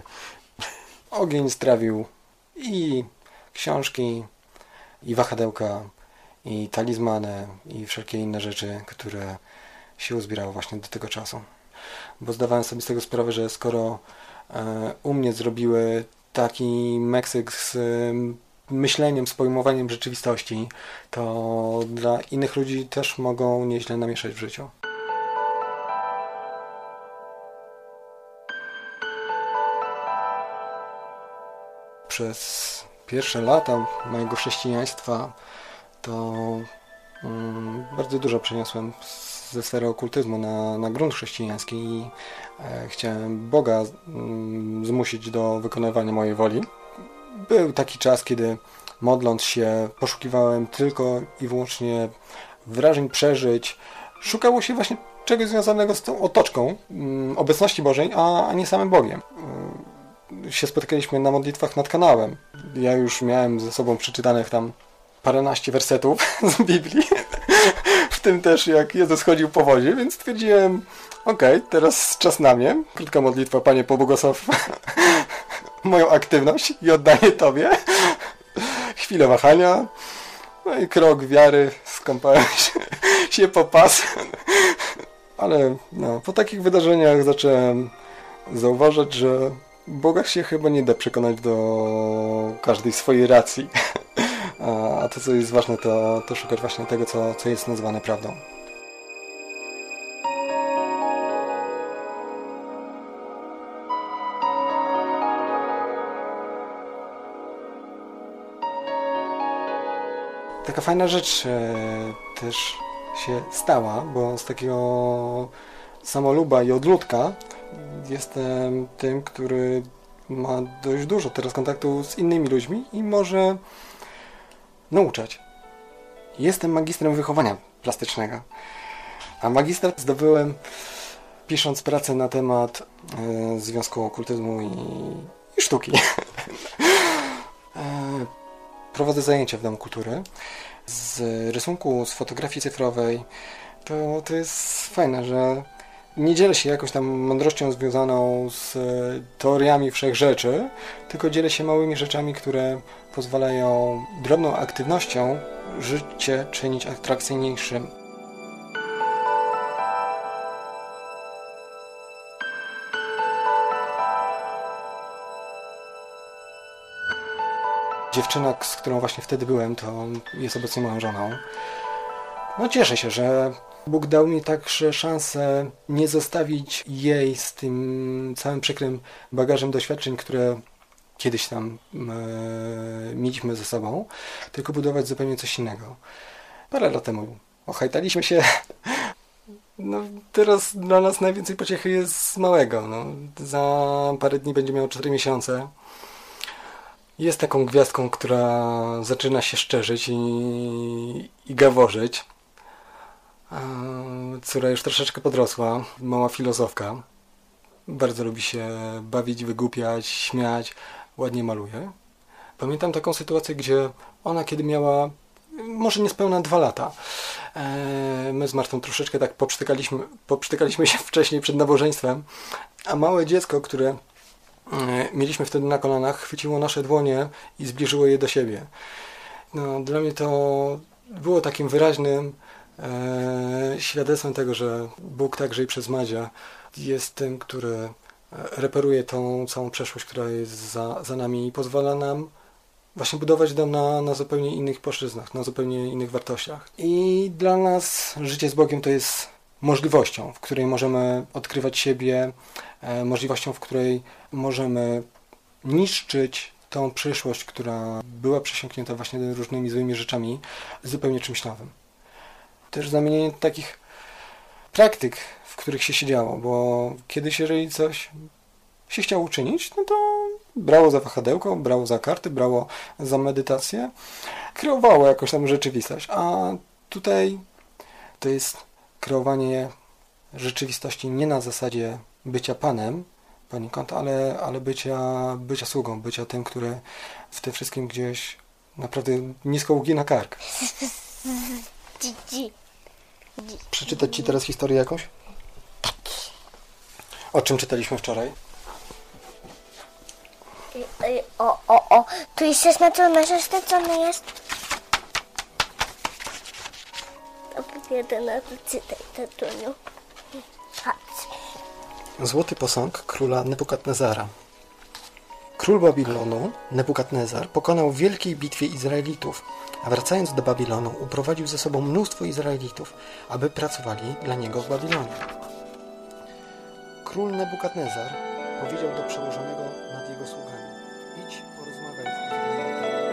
Ogień strawił i książki, i wahadełka, i talizmany, i wszelkie inne rzeczy, które się uzbierały właśnie do tego czasu. Bo zdawałem sobie z tego sprawę, że skoro u mnie zrobiły taki Meksyk z myśleniem, z pojmowaniem rzeczywistości, to dla innych ludzi też mogą nieźle namieszać w życiu. Przez pierwsze lata mojego chrześcijaństwa to bardzo dużo przeniosłem ze sfery okultyzmu na grunt chrześcijański i chciałem Boga zmusić do wykonywania mojej woli. Był taki czas, kiedy modląc się poszukiwałem tylko i wyłącznie wrażeń, przeżyć. Szukało się właśnie czegoś związanego z tą otoczką obecności Bożej, a nie samym Bogiem. Się spotykaliśmy na modlitwach nad kanałem. Ja już miałem ze sobą przeczytanych tam paręnaście wersetów z Biblii, w tym też jak Jezus chodził po wodzie, więc stwierdziłem, okej, teraz czas na mnie. Krótka modlitwa, Panie, pobłogosław moją aktywność i oddaję Tobie. Chwilę wahania, no i krok wiary, skąpałem się po pas. Ale no, po takich wydarzeniach zacząłem zauważać, że Boga się chyba nie da przekonać do każdej swojej racji. A to, co jest ważne, to szukać właśnie tego, co jest nazwane prawdą. Taka fajna rzecz też się stała, bo z takiego samoluba i odludka jestem tym, który ma dość dużo teraz kontaktu z innymi ludźmi i może nauczać. Jestem magistrem wychowania plastycznego, a magistrat zdobyłem pisząc pracę na temat związku okultyzmu i sztuki. Prowadzę zajęcia w Domu Kultury z rysunku, z fotografii cyfrowej. To jest fajne, że nie dzielę się jakąś tam mądrością związaną z teoriami wszechrzeczy, tylko dzielę się małymi rzeczami, które pozwalają drobną aktywnością życie czynić atrakcyjniejszym. Dziewczyna, z którą właśnie wtedy byłem, to jest obecnie moją żoną. No cieszę się, że Bóg dał mi także szansę nie zostawić jej z tym całym przykrym bagażem doświadczeń, które kiedyś tam mieliśmy ze sobą, tylko budować zupełnie coś innego. Parę lat temu ochajtaliśmy się. No, teraz dla nas najwięcej pociechy jest z małego. No, za parę dni będzie miał 4 miesiące. Jest taką gwiazdką, która zaczyna się szczerzyć i gaworzyć. Córa już troszeczkę podrosła, mała filozofka. Bardzo lubi się bawić, wygłupiać, śmiać, ładnie maluje. Pamiętam taką sytuację, gdzie ona kiedy miała może niespełna 2 lata. My z Martą troszeczkę tak poprztykaliśmy się wcześniej przed nabożeństwem, a małe dziecko, które mieliśmy wtedy na kolanach, chwyciło nasze dłonie i zbliżyło je do siebie. No, dla mnie to było takim wyraźnym świadectwem tego, że Bóg także i przez Madzia jest tym, który reperuje tą całą przeszłość, która jest za nami i pozwala nam właśnie budować dom na zupełnie innych płaszczyznach, na zupełnie innych wartościach. I dla nas życie z Bogiem to jest możliwością, w której możemy odkrywać siebie, możliwością, w której możemy niszczyć tą przyszłość, która była przesiąknięta właśnie różnymi złymi rzeczami, zupełnie czymś nowym. Też zamienienie takich praktyk, w których się siedziało, bo kiedyś, jeżeli coś się chciało uczynić, no to brało za wahadełko, brało za karty, brało za medytację, kreowało jakąś tam rzeczywistość, a tutaj to jest kreowanie rzeczywistości nie na zasadzie bycia panem, poniekąd, ale bycia sługą, bycia tym, który w tym wszystkim gdzieś naprawdę nisko ugina kark. Przeczytać Ci teraz historię jakąś? O czym czytaliśmy wczoraj? Tu jest zaznaczone, że zaznaczone jest. Opowiada na to, czytaj, tatuniu. Złoty posąg króla Nebukadnezara. Król Babilonu, Nebukadnezar, pokonał w wielkiej bitwie Izraelitów, a wracając do Babilonu uprowadził ze sobą mnóstwo Izraelitów, aby pracowali dla niego w Babilonie. Król Nebukadnezar powiedział do przełożonego nad jego sługami: idź, porozmawiaj z Izraelitami.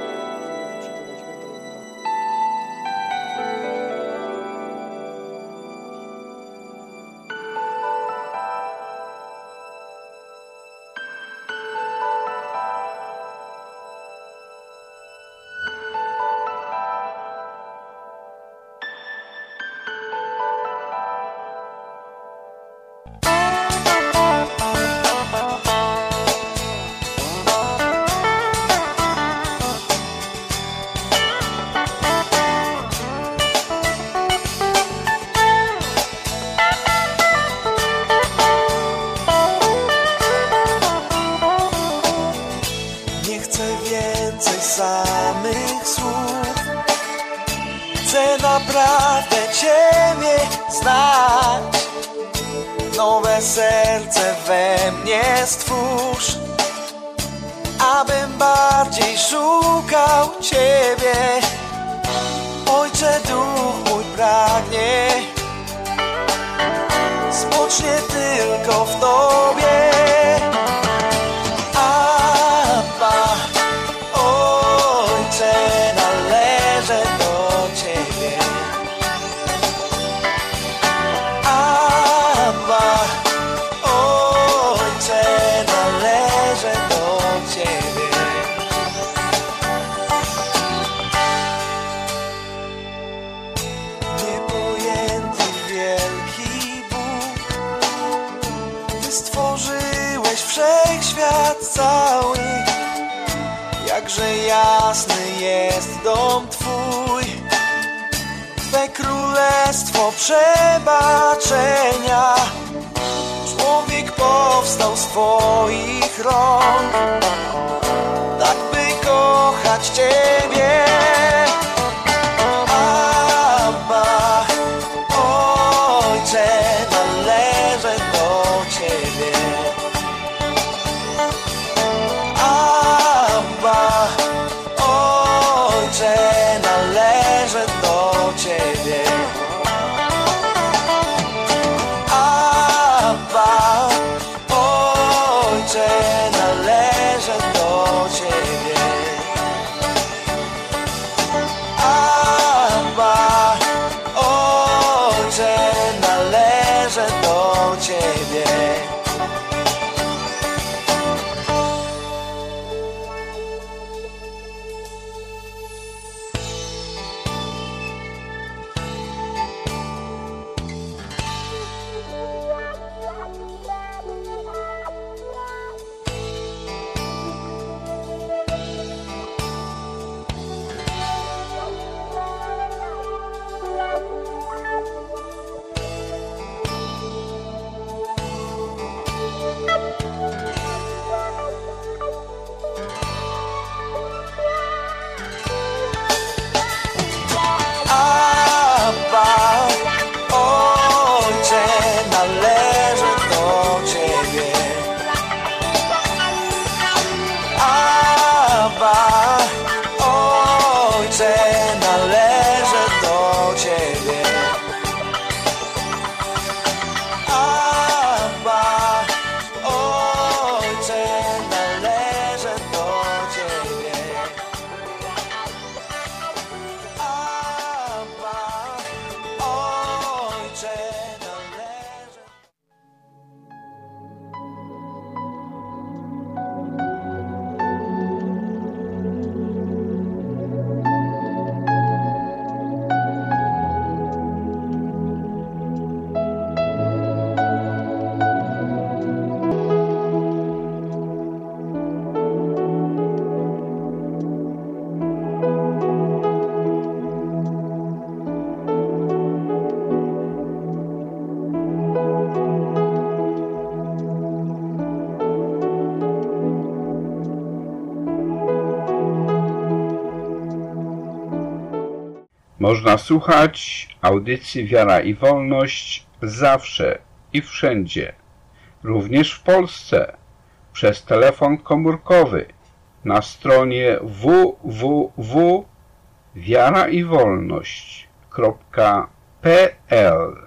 samych słów. Chcę naprawdę Ciebie znać, nowe serce we mnie stwórz, abym bardziej szukał Ciebie. Ojcze, duch mój pragnie, spocznie tylko w Tobie. Abba, Ojcze, należę do świat cały, jakże jasny jest dom Twój. Twe królestwo przebaczenia, człowiek powstał z Twoich rąk, tak by kochać Ciebie. Abba, Ojcze, należę do Ciebie. Abba, Ojcze, należę do Ciebie. Abba, Ojcze, należę do Ciebie. Abba, Ojcze, należę do Ciebie. Abba, Ojcze, należę do Ciebie. Abba, Ojcze, należę do Ciebie. Abba, Ojcze, należę do Ciebie. Abba, Ojcze, należę. Można słuchać audycji Wiara i Wolność zawsze i wszędzie, również w Polsce, przez telefon komórkowy na stronie www.wiaraiwolność.pl.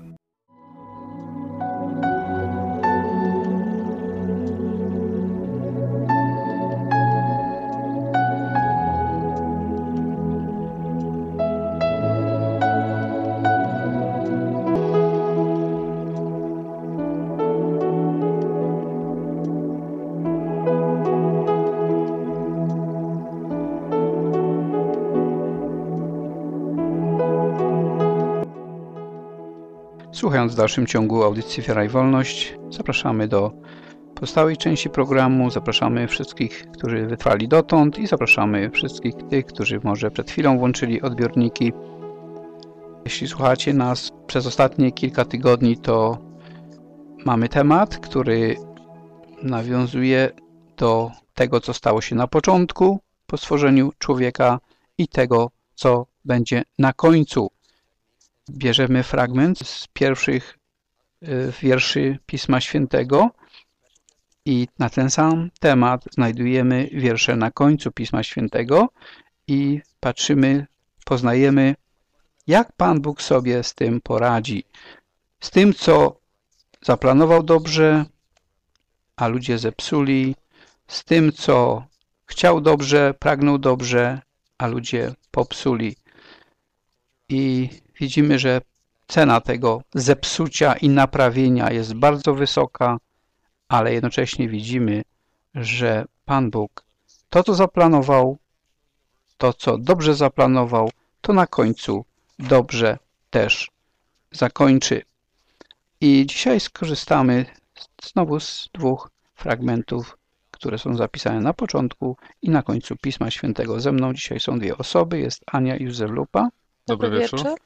Słuchając w dalszym ciągu audycji Wiara i Wolność, zapraszamy do pozostałej części programu, zapraszamy wszystkich, którzy wytrwali dotąd i zapraszamy wszystkich tych, którzy może przed chwilą włączyli odbiorniki. Jeśli słuchacie nas przez ostatnie kilka tygodni, to mamy temat, który nawiązuje do tego, co stało się na początku po stworzeniu człowieka i tego, co będzie na końcu. Bierzemy fragment z pierwszych wierszy Pisma Świętego i na ten sam temat znajdujemy wiersze na końcu Pisma Świętego i patrzymy, poznajemy, jak Pan Bóg sobie z tym poradzi. Z tym, co zaplanował dobrze, a ludzie zepsuli, z tym, co chciał dobrze, pragnął dobrze, a ludzie popsuli. I widzimy, że cena tego zepsucia i naprawienia jest bardzo wysoka, ale jednocześnie widzimy, że Pan Bóg to, co zaplanował, to, co dobrze zaplanował, to na końcu dobrze też zakończy. I dzisiaj skorzystamy znowu z dwóch fragmentów, które są zapisane na początku i na końcu Pisma Świętego. Ze mną dzisiaj są dwie osoby, jest Ania i Józef Lupa. Dobry wieczór.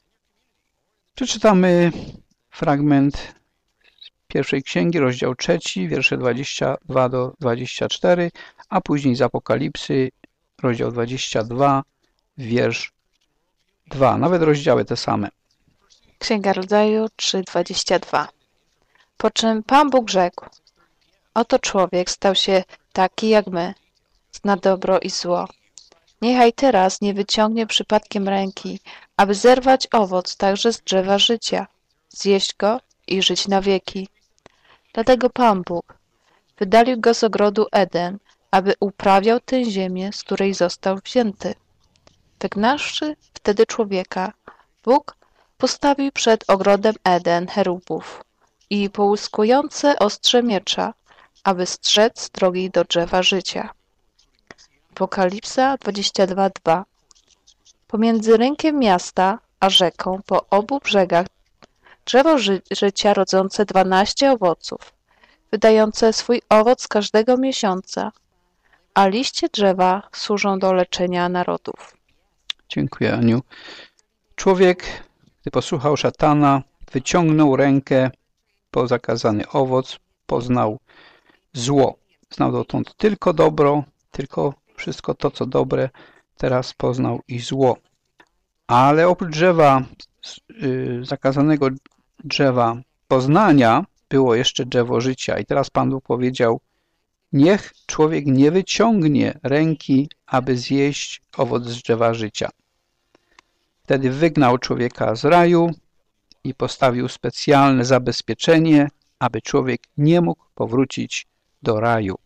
Przeczytamy fragment z pierwszej księgi, rozdział 3, wiersze 22 do 24, a później z Apokalipsy, rozdział 22, wiersz 2. Nawet rozdziały te same. Księga Rodzaju 3:22. Po czym Pan Bóg rzekł: oto człowiek stał się taki jak my, zna dobro i zło. Niechaj teraz nie wyciągnie przypadkiem ręki, aby zerwać owoc także z drzewa życia, zjeść go i żyć na wieki. Dlatego Pan Bóg wydalił go z ogrodu Eden, aby uprawiał tę ziemię, z której został wzięty. Wygnawszy wtedy człowieka, Bóg postawił przed ogrodem Eden cherubów i połyskujące ostrze miecza, aby strzec drogi do drzewa życia. Apokalipsa 22:2. Pomiędzy rynkiem miasta a rzeką po obu brzegach drzewo życia rodzące 12 owoców, wydające swój owoc każdego miesiąca, a liście drzewa służą do leczenia narodów. Dziękuję, Aniu. Człowiek, gdy posłuchał szatana, wyciągnął rękę po zakazany owoc, poznał zło. Znał dotąd tylko dobro, tylko wszystko to, co dobre, teraz poznał i zło. Ale oprócz drzewa, zakazanego drzewa poznania, było jeszcze drzewo życia. I teraz Pan Bóg powiedział: niech człowiek nie wyciągnie ręki, aby zjeść owoc z drzewa życia. Wtedy wygnał człowieka z raju i postawił specjalne zabezpieczenie, aby człowiek nie mógł powrócić do raju.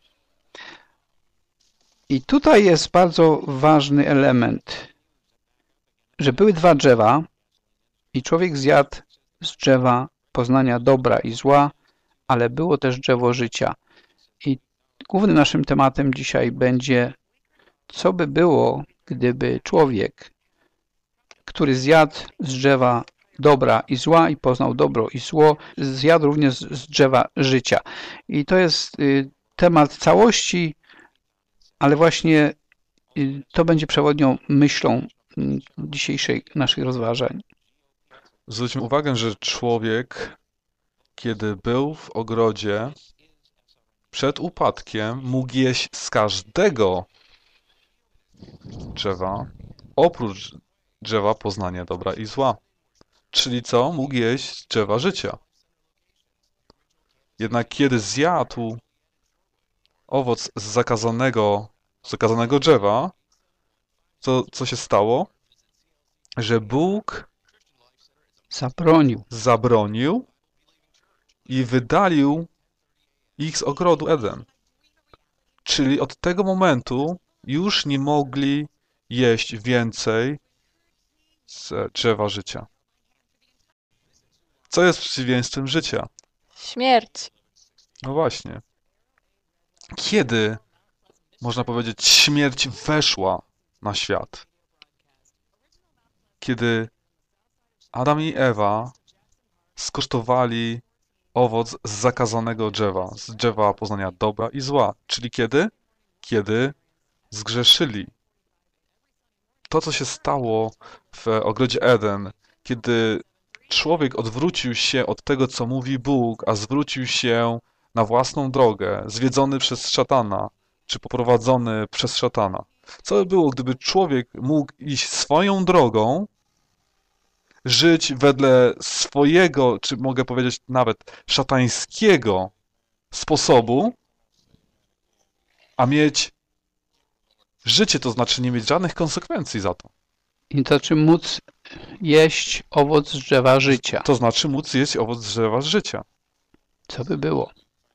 I tutaj jest bardzo ważny element, że były dwa drzewa i człowiek zjadł z drzewa poznania dobra i zła, ale było też drzewo życia. I głównym naszym tematem dzisiaj będzie, co by było, gdyby człowiek, który zjadł z drzewa dobra i zła i poznał dobro i zło, zjadł również z drzewa życia. I to jest temat całości, ale właśnie to będzie przewodnią myślą dzisiejszych naszych rozważań. Zwróćmy uwagę, że człowiek, kiedy był w ogrodzie, przed upadkiem mógł jeść z każdego drzewa, oprócz drzewa poznania dobra i zła. Czyli co? Mógł jeść z drzewa życia. Jednak kiedy zjadł owoc z zakazanego drzewa, to co się stało? Że Bóg zabronił i wydalił ich z ogrodu Eden. Czyli od tego momentu już nie mogli jeść więcej z drzewa życia. Co jest przeciwieństwem życia? Śmierć. No właśnie. Kiedy, można powiedzieć, śmierć weszła na świat? Kiedy Adam i Ewa skosztowali owoc z zakazanego drzewa, z drzewa poznania dobra i zła. Czyli kiedy? Kiedy zgrzeszyli. To, co się stało w ogrodzie Eden, kiedy człowiek odwrócił się od tego, co mówi Bóg, a zwrócił się na własną drogę, zwiedzony przez szatana, czy poprowadzony przez szatana. Co by było, gdyby człowiek mógł iść swoją drogą, żyć wedle swojego, czy mogę powiedzieć nawet szatańskiego sposobu, a mieć życie, to znaczy nie mieć żadnych konsekwencji za to. I to znaczy móc jeść owoc z drzewa życia. To znaczy móc jeść owoc z drzewa życia. Co by było?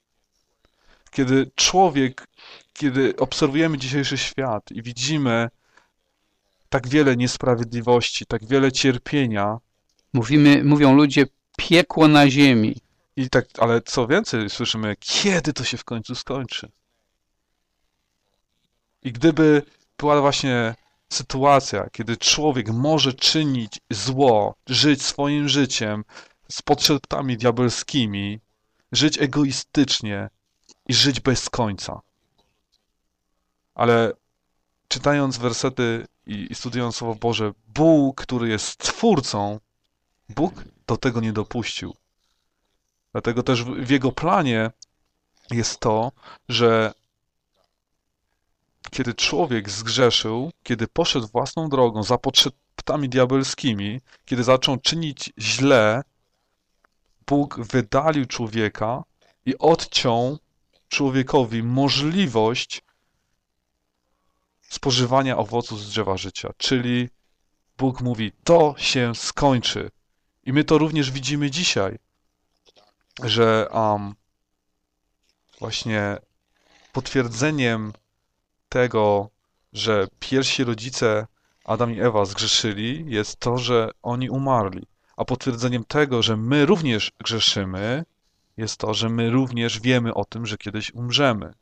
Kiedy obserwujemy dzisiejszy świat i widzimy tak wiele niesprawiedliwości, tak wiele cierpienia. Mówią ludzie, piekło na ziemi. I tak, ale co więcej, słyszymy, kiedy to się w końcu skończy? I gdyby była właśnie sytuacja, kiedy człowiek może czynić zło, żyć swoim życiem z potrzebami diabelskimi, żyć egoistycznie, i żyć bez końca. Ale czytając wersety i studiując Słowo Boże, Bóg, który jest Twórcą, Bóg do tego nie dopuścił. Dlatego też w Jego planie jest to, że kiedy człowiek zgrzeszył, kiedy poszedł własną drogą za potrzebami diabelskimi, kiedy zaczął czynić źle, Bóg wydalił człowieka i odciął człowiekowi możliwość spożywania owoców z drzewa życia. Czyli Bóg mówi, to się skończy. I my to również widzimy dzisiaj, że właśnie potwierdzeniem tego, że pierwsi rodzice Adam i Ewa zgrzeszyli, jest to, że oni umarli. A potwierdzeniem tego, że my również grzeszymy, jest to, że my również wiemy o tym, że kiedyś umrzemy.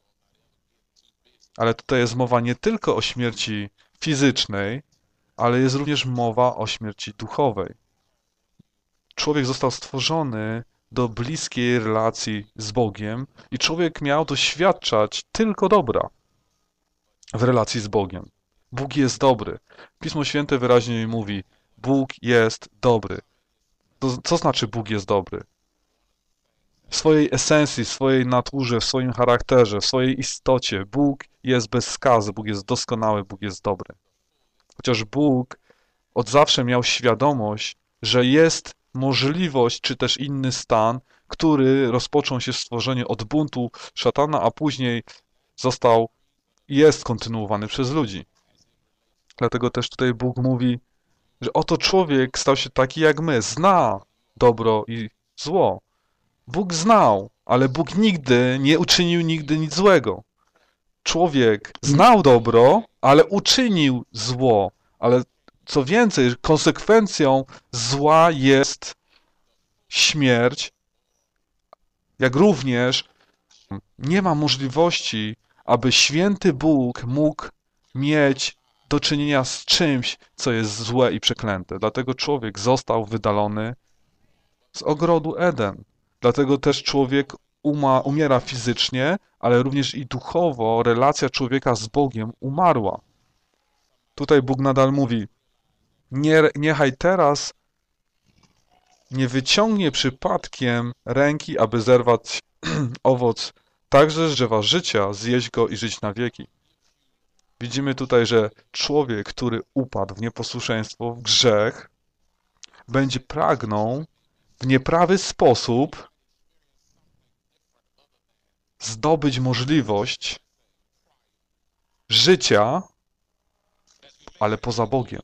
Ale tutaj jest mowa nie tylko o śmierci fizycznej, ale jest również mowa o śmierci duchowej. Człowiek został stworzony do bliskiej relacji z Bogiem i człowiek miał doświadczać tylko dobra w relacji z Bogiem. Bóg jest dobry. Pismo Święte wyraźnie mówi, Bóg jest dobry. Co znaczy Bóg jest dobry? W swojej esencji, w swojej naturze, w swoim charakterze, w swojej istocie Bóg jest bez skazy, Bóg jest doskonały, Bóg jest dobry. Chociaż Bóg od zawsze miał świadomość, że jest możliwość, czy też inny stan, który rozpoczął się w stworzeniu od buntu szatana, a później jest kontynuowany przez ludzi. Dlatego też tutaj Bóg mówi, że oto człowiek stał się taki jak my, zna dobro i zło. Bóg znał, ale Bóg nigdy nie uczynił nic złego. Człowiek znał dobro, ale uczynił zło. Ale co więcej, konsekwencją zła jest śmierć, jak również nie ma możliwości, aby święty Bóg mógł mieć do czynienia z czymś, co jest złe i przeklęte. Dlatego człowiek został wydalony z ogrodu Eden. Dlatego też człowiek umiera fizycznie, ale również i duchowo relacja człowieka z Bogiem umarła. Tutaj Bóg nadal mówi, niechaj teraz nie wyciągnie przypadkiem ręki, aby zerwać owoc także z drzewa życia, zjeść go i żyć na wieki. Widzimy tutaj, że człowiek, który upadł w nieposłuszeństwo, w grzech, będzie pragnął w nieprawy sposób zdobyć możliwość życia, ale poza Bogiem.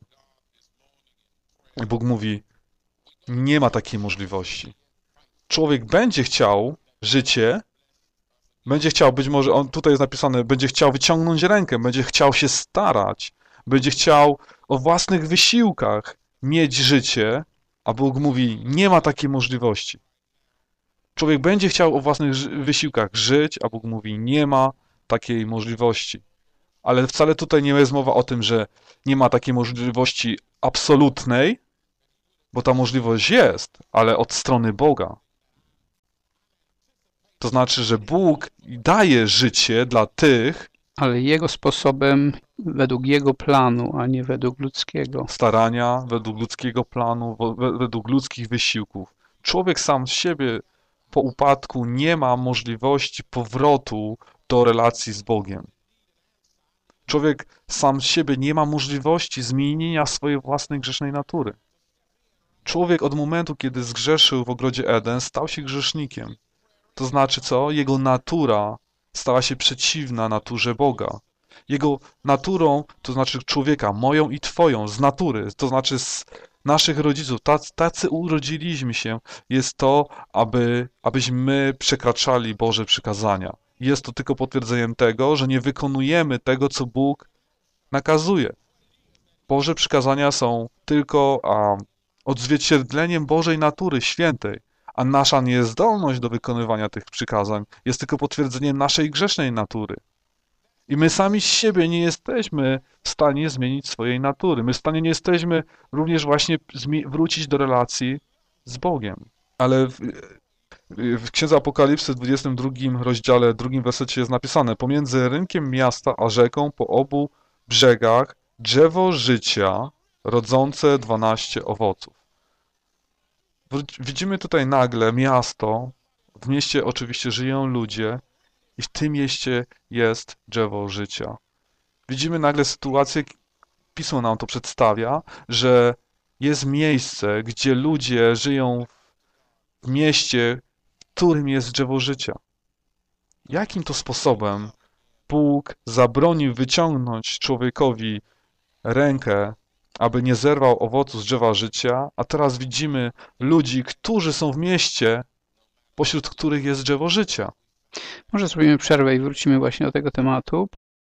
I Bóg mówi, nie ma takiej możliwości. Człowiek będzie chciał życie, będzie chciał, być może, tutaj jest napisane, będzie chciał wyciągnąć rękę, będzie chciał się starać, będzie chciał o własnych wysiłkach mieć życie, a Bóg mówi, nie ma takiej możliwości. Człowiek będzie chciał o własnych wysiłkach żyć, a Bóg mówi, nie ma takiej możliwości. Ale wcale tutaj nie jest mowa o tym, że nie ma takiej możliwości absolutnej, bo ta możliwość jest, ale od strony Boga. To znaczy, że Bóg daje życie dla tych, ale Jego sposobem, według Jego planu, a nie według ludzkiego. Starania, według ludzkiego planu, według ludzkich wysiłków. Człowiek sam z siebie po upadku nie ma możliwości powrotu do relacji z Bogiem. Człowiek sam z siebie nie ma możliwości zmienienia swojej własnej grzesznej natury. Człowiek od momentu, kiedy zgrzeszył w ogrodzie Eden, stał się grzesznikiem. To znaczy co? Jego natura stała się przeciwna naturze Boga. Jego naturą, to znaczy człowieka, moją i twoją, z natury, to znaczy z naszych rodziców, tacy urodziliśmy się, jest to, abyśmy przekraczali Boże przykazania. Jest to tylko potwierdzeniem tego, że nie wykonujemy tego, co Bóg nakazuje. Boże przykazania są tylko odzwierciedleniem Bożej natury świętej, a nasza niezdolność do wykonywania tych przykazań jest tylko potwierdzeniem naszej grzesznej natury. I my sami z siebie nie jesteśmy w stanie zmienić swojej natury. My w stanie nie jesteśmy również właśnie wrócić do relacji z Bogiem. Ale W Księdze Apokalipsy w 22 rozdziale, 2 wersecie jest napisane: pomiędzy rynkiem miasta a rzeką po obu brzegach drzewo życia rodzące 12 owoców. Widzimy tutaj nagle miasto, w mieście oczywiście żyją ludzie i w tym mieście jest drzewo życia. Widzimy nagle sytuację, Pismo nam to przedstawia, że jest miejsce, gdzie ludzie żyją w mieście, w którym jest drzewo życia. Jakim to sposobem Bóg zabronił wyciągnąć człowiekowi rękę, aby nie zerwał owocu z drzewa życia, a teraz widzimy ludzi, którzy są w mieście, pośród których jest drzewo życia. Może zrobimy przerwę i wrócimy właśnie do tego tematu.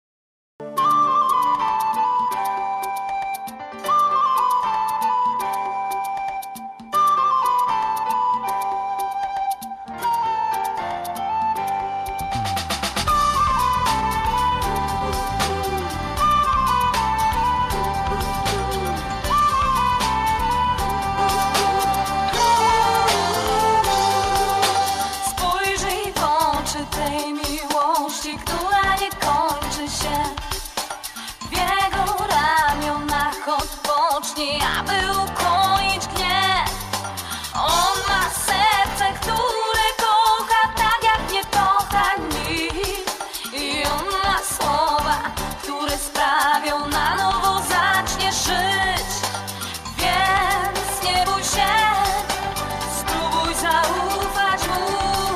Spojrzyj w oczy tej miłości, która nie kończy się. W jego ramionach odpocznij, aby ukoić gniew. On ma serce, które kocha tak, jak nie kocha nikt. I on ma słowa, które sprawią, na nowo zaczniesz żyć. Więc nie bój się, spróbuj zaufać mu.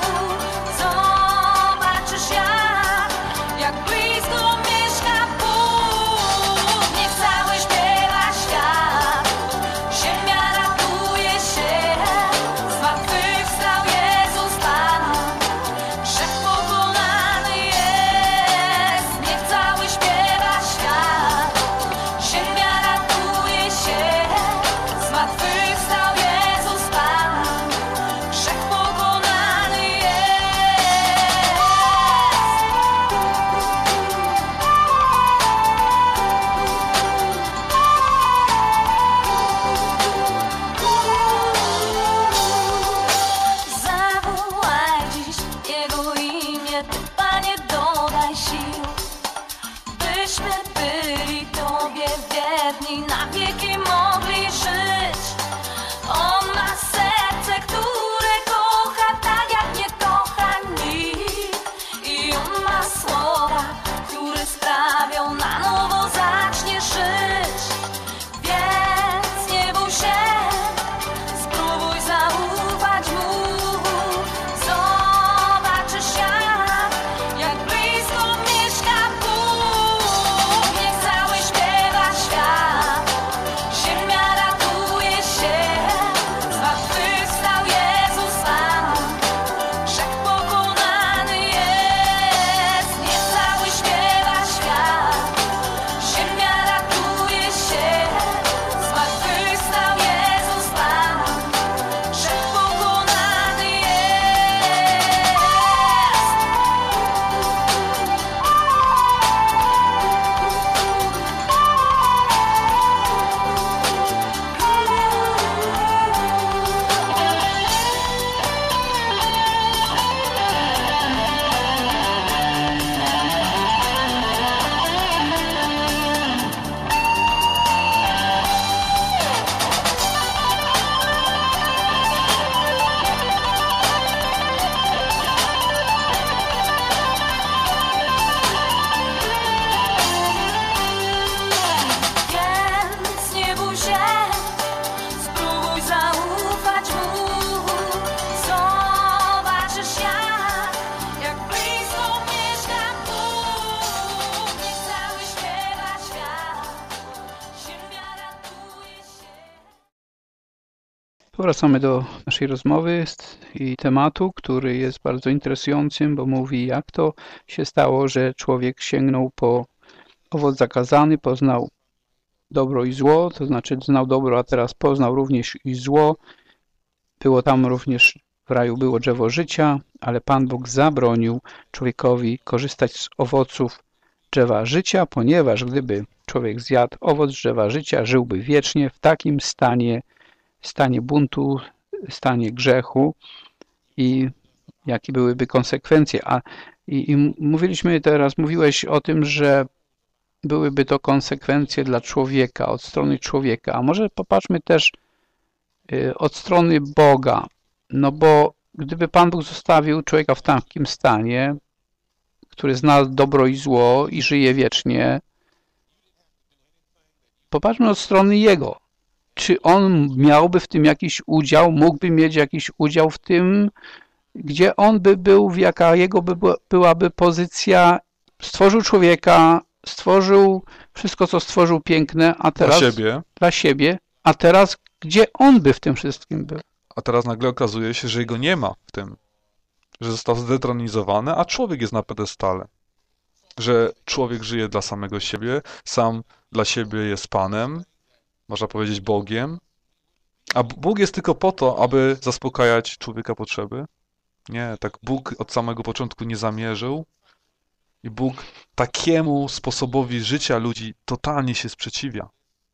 Zobaczysz jak blisko mieszka Bóg. Niech cały śpiewa świat, ziemia raduje się. Zmartwychwstał Jezus Pan, grzech pokonany jest. Niech cały śpiewa świat, ziemia raduje się. Zmartwychwstał Jezus Pan, grzech pokonany jest. Zawołaj dziś Jego imię, Ty, Panie, dodaj sił, byśmy byli Tobie wierni, na wieki mogli żyć. On ma serce, które kocha tak, jak nie kocha nikt. I on ma słowa, które sprawią, na nowo zaczniesz żyć. Więc nie bój się, spróbuj zaufać mu. Zobaczysz jak blisko mieszka Bóg. Niech cały śpiewa świat, ziemia raduje się. Zmartwychwstał Jezus Pan, grzech pokonany jest. Niech cały śpiewa świat, ziemia raduje się. Zmartwychwstał Jezus Pan, grzech pokonany jest. Więc nie bój się, spróbuj zaufać mu. Zobaczysz jak blisko mieszka Bóg. Niech cały śpiewa świat, ziemia raduje się. Wracamy do naszej rozmowy i tematu, który jest bardzo interesującym, bo mówi, jak to się stało, że człowiek sięgnął po owoc zakazany, poznał dobro i zło, to znaczy znał dobro, a teraz poznał również i zło. Było tam również, w raju było drzewo życia, ale Pan Bóg zabronił człowiekowi korzystać z owoców drzewa życia, ponieważ gdyby człowiek zjadł owoc drzewa życia, żyłby wiecznie w takim stanie buntu, stanie grzechu i jakie byłyby konsekwencje. I mówiłeś o tym, że byłyby to konsekwencje dla człowieka, od strony człowieka. A może popatrzmy też od strony Boga. No bo gdyby Pan Bóg zostawił człowieka w takim stanie, który zna dobro i zło i żyje wiecznie, popatrzmy od strony Jego. Czy On miałby w tym jakiś udział, mógłby mieć jakiś udział w tym, gdzie On by był, jaka Jego byłaby pozycja? Stworzył człowieka, stworzył wszystko, co stworzył piękne, a teraz dla siebie, a teraz gdzie On by w tym wszystkim był? A teraz nagle okazuje się, że Jego nie ma w tym, że został zdetronizowany, a człowiek jest na pedestale. Że człowiek żyje dla samego siebie, sam dla siebie jest Panem, można powiedzieć Bogiem, a Bóg jest tylko po to, aby zaspokajać człowieka potrzeby. Nie, tak Bóg od samego początku nie zamierzył i Bóg takiemu sposobowi życia ludzi totalnie się sprzeciwia.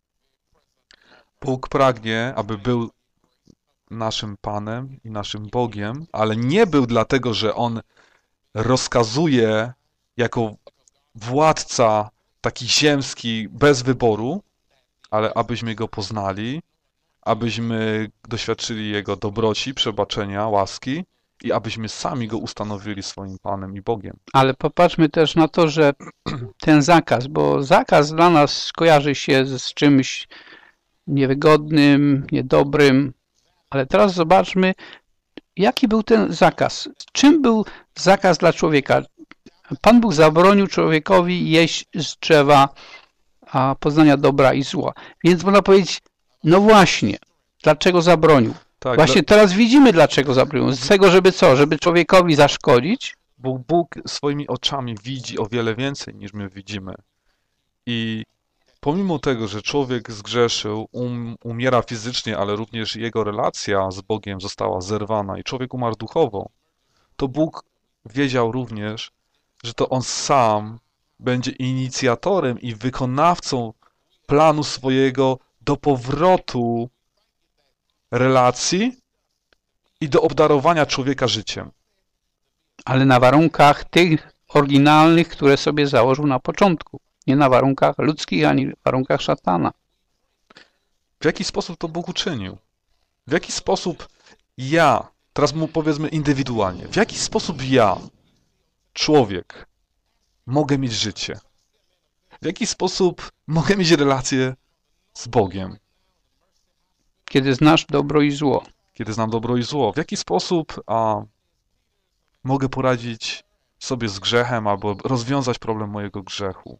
Bóg pragnie, aby był naszym Panem i naszym Bogiem, ale nie był dlatego, że On rozkazuje jako władca taki ziemski bez wyboru, ale abyśmy Go poznali, abyśmy doświadczyli Jego dobroci, przebaczenia, łaski i abyśmy sami Go ustanowili swoim Panem i Bogiem. Ale popatrzmy też na to, że ten zakaz, bo zakaz dla nas kojarzy się z czymś niewygodnym, niedobrym, ale teraz zobaczmy, jaki był ten zakaz. Czym był zakaz dla człowieka? Pan Bóg zabronił człowiekowi jeść z drzewa poznania dobra i zła. Więc można powiedzieć, no właśnie, dlaczego zabronił? Tak, właśnie teraz widzimy, dlaczego zabronił. Z tego, żeby co? Żeby człowiekowi zaszkodzić? Bóg swoimi oczami widzi o wiele więcej, niż my widzimy. I pomimo tego, że człowiek zgrzeszył, umiera fizycznie, ale również jego relacja z Bogiem została zerwana i człowiek umarł duchowo, to Bóg wiedział również, że to On sam będzie inicjatorem i wykonawcą planu swojego do powrotu relacji i do obdarowania człowieka życiem. Ale na warunkach tych oryginalnych, które sobie założył na początku. Nie na warunkach ludzkich, ani warunkach szatana. W jaki sposób to Bóg uczynił? W jaki sposób ja, teraz mu powiedzmy indywidualnie, w jaki sposób ja, człowiek, mogę mieć życie? W jaki sposób mogę mieć relację z Bogiem? Kiedy znasz dobro i zło. Kiedy znam dobro i zło. W jaki sposób mogę poradzić sobie z grzechem albo rozwiązać problem mojego grzechu?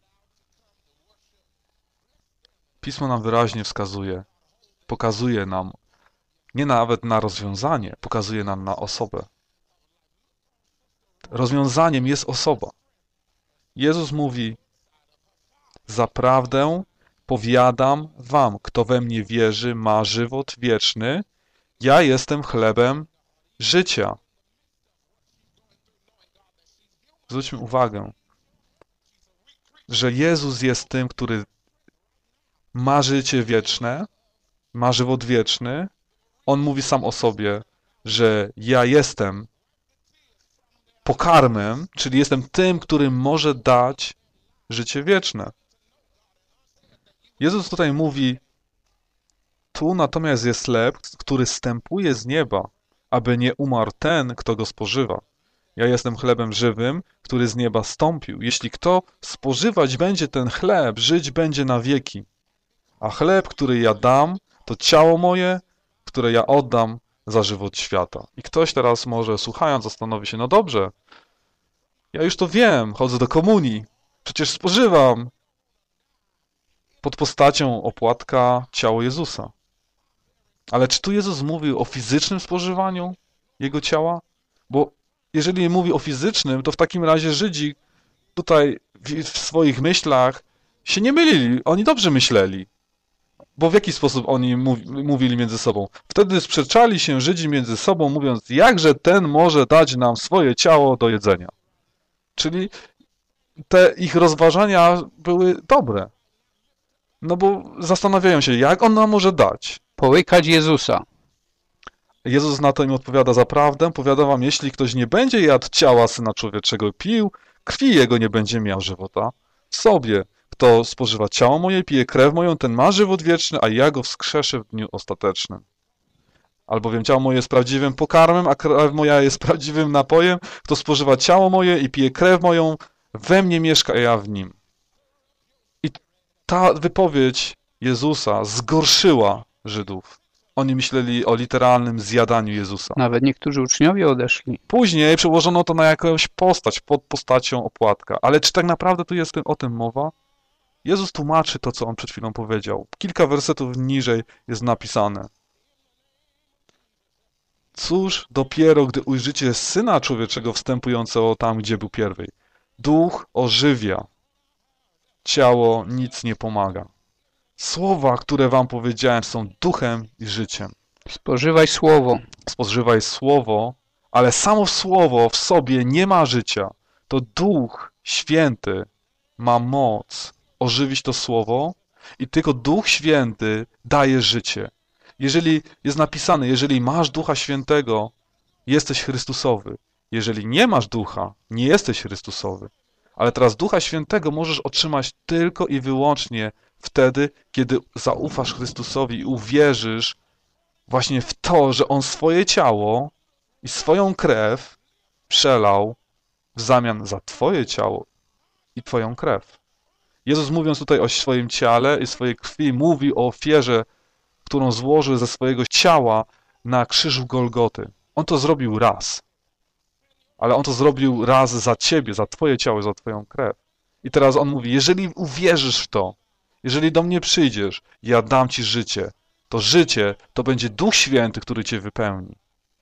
Pismo nam wyraźnie wskazuje, pokazuje nam, nie nawet na rozwiązanie, pokazuje nam na osobę. Rozwiązaniem jest osoba. Jezus mówi, zaprawdę powiadam wam, kto we mnie wierzy, ma żywot wieczny. Ja jestem chlebem życia. Zwróćmy uwagę, że Jezus jest tym, który ma życie wieczne, ma żywot wieczny. On mówi sam o sobie, że ja jestem pokarmem, czyli jestem tym, który może dać życie wieczne. Jezus tutaj mówi, tu natomiast jest chleb, który zstępuje z nieba, aby nie umarł ten, kto go spożywa. Ja jestem chlebem żywym, który z nieba stąpił. Jeśli kto spożywać będzie ten chleb, żyć będzie na wieki. A chleb, który ja dam, to ciało moje, które ja oddam za żywot świata. I ktoś teraz może, słuchając, zastanowi się, no dobrze, ja już to wiem, chodzę do komunii, przecież spożywam pod postacią opłatka ciało Jezusa. Ale czy tu Jezus mówił o fizycznym spożywaniu Jego ciała? Bo jeżeli mówi o fizycznym, to w takim razie Żydzi tutaj w swoich myślach się nie mylili, oni dobrze myśleli. Bo w jaki sposób oni mówili między sobą? Wtedy sprzeczali się Żydzi między sobą, mówiąc, jakże ten może dać nam swoje ciało do jedzenia. Czyli te ich rozważania były dobre. No bo zastanawiają się, jak on nam może dać. Połykać Jezusa. Jezus na to im odpowiada: zaprawdę, powiadam wam, jeśli ktoś nie będzie jadł ciała Syna Człowieczego, pił krwi Jego, nie będzie miał żywota w sobie. Kto spożywa ciało moje, pije krew moją, ten ma żywot wieczny, a ja go wskrzeszę w dniu ostatecznym. Albowiem ciało moje jest prawdziwym pokarmem, a krew moja jest prawdziwym napojem. Kto spożywa ciało moje i pije krew moją, we mnie mieszka, a ja w nim. I ta wypowiedź Jezusa zgorszyła Żydów. Oni myśleli o literalnym zjadaniu Jezusa. Nawet niektórzy uczniowie odeszli. Później przełożono to na jakąś postać, pod postacią opłatka. Ale czy tak naprawdę tu jest o tym mowa? Jezus tłumaczy to, co on przed chwilą powiedział. Kilka wersetów niżej jest napisane. Cóż dopiero, gdy ujrzycie Syna Człowieczego wstępującego tam, gdzie był pierwej. Duch ożywia, ciało nic nie pomaga. Słowa, które wam powiedziałem, są duchem i życiem. Spożywaj słowo. Spożywaj słowo, ale samo słowo w sobie nie ma życia. To Duch Święty ma moc ożywić to słowo i tylko Duch Święty daje życie. Jeżeli jest napisane, jeżeli masz Ducha Świętego, jesteś Chrystusowy. Jeżeli nie masz Ducha, nie jesteś Chrystusowy. Ale teraz Ducha Świętego możesz otrzymać tylko i wyłącznie wtedy, kiedy zaufasz Chrystusowi i uwierzysz właśnie w to, że On swoje ciało i swoją krew przelał w zamian za twoje ciało i twoją krew. Jezus, mówiąc tutaj o swoim ciele i swojej krwi, mówi o ofierze, którą złożył ze swojego ciała na krzyżu Golgoty. On to zrobił raz. Ale On to zrobił raz za ciebie, za twoje ciało i za twoją krew. I teraz On mówi, jeżeli uwierzysz w to, jeżeli do mnie przyjdziesz, ja dam ci życie. To życie to będzie Duch Święty, który cię wypełni.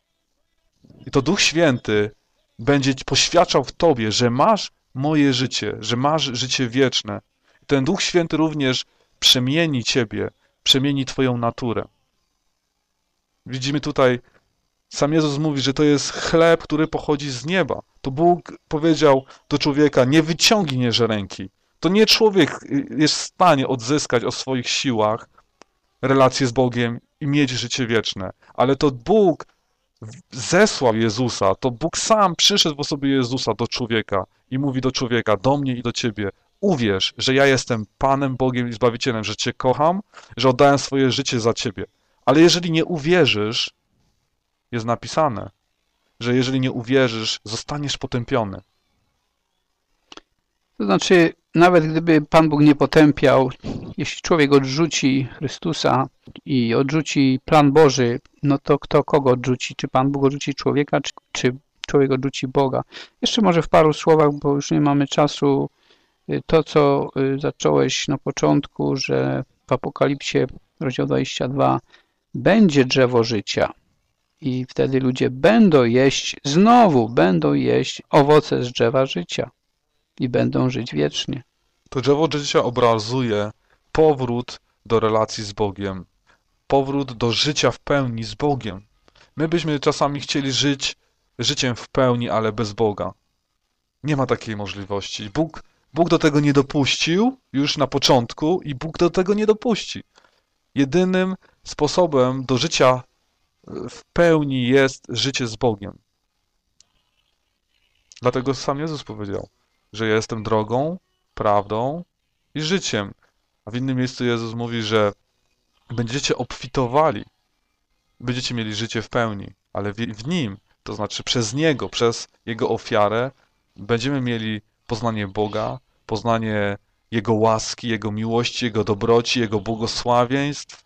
I to Duch Święty będzie poświadczał w tobie, że masz moje życie, że masz życie wieczne. I ten Duch Święty również przemieni ciebie, przemieni twoją naturę. Widzimy tutaj, sam Jezus mówi, że to jest chleb, który pochodzi z nieba. To Bóg powiedział do człowieka, nie wyciągnij ręki. To nie człowiek jest w stanie odzyskać o swoich siłach relację z Bogiem i mieć życie wieczne, ale to Bóg zesłał Jezusa, to Bóg sam przyszedł w osobie Jezusa do człowieka i mówi do człowieka, do mnie i do ciebie, uwierz, że ja jestem Panem Bogiem i Zbawicielem, że cię kocham, że oddałem swoje życie za ciebie. Ale jeżeli nie uwierzysz, jest napisane, że jeżeli nie uwierzysz, zostaniesz potępiony. To znaczy, nawet gdyby Pan Bóg nie potępiał, jeśli człowiek odrzuci Chrystusa i odrzuci plan Boży, no to kto kogo odrzuci? Czy Pan Bóg odrzuci człowieka, czy człowiek odrzuci Boga? Jeszcze może w paru słowach, bo już nie mamy czasu, to co zacząłeś na początku, że w Apokalipsie, rozdział 22, będzie drzewo życia i wtedy ludzie będą jeść owoce z drzewa życia i będą żyć wiecznie. To drzewo życia obrazuje powrót do relacji z Bogiem, powrót do życia w pełni z Bogiem. My byśmy czasami chcieli żyć życiem w pełni, ale bez Boga. Nie ma takiej możliwości. Bóg do tego nie dopuścił już na początku i Bóg do tego nie dopuści. Jedynym sposobem do życia w pełni jest życie z Bogiem. Dlatego sam Jezus powiedział, że ja jestem drogą, prawdą i życiem. A w innym miejscu Jezus mówi, że będziecie obfitowali, będziecie mieli życie w pełni, ale w Nim, to znaczy przez Niego, przez Jego ofiarę, będziemy mieli poznanie Boga, poznanie Jego łaski, Jego miłości, Jego dobroci, Jego błogosławieństw.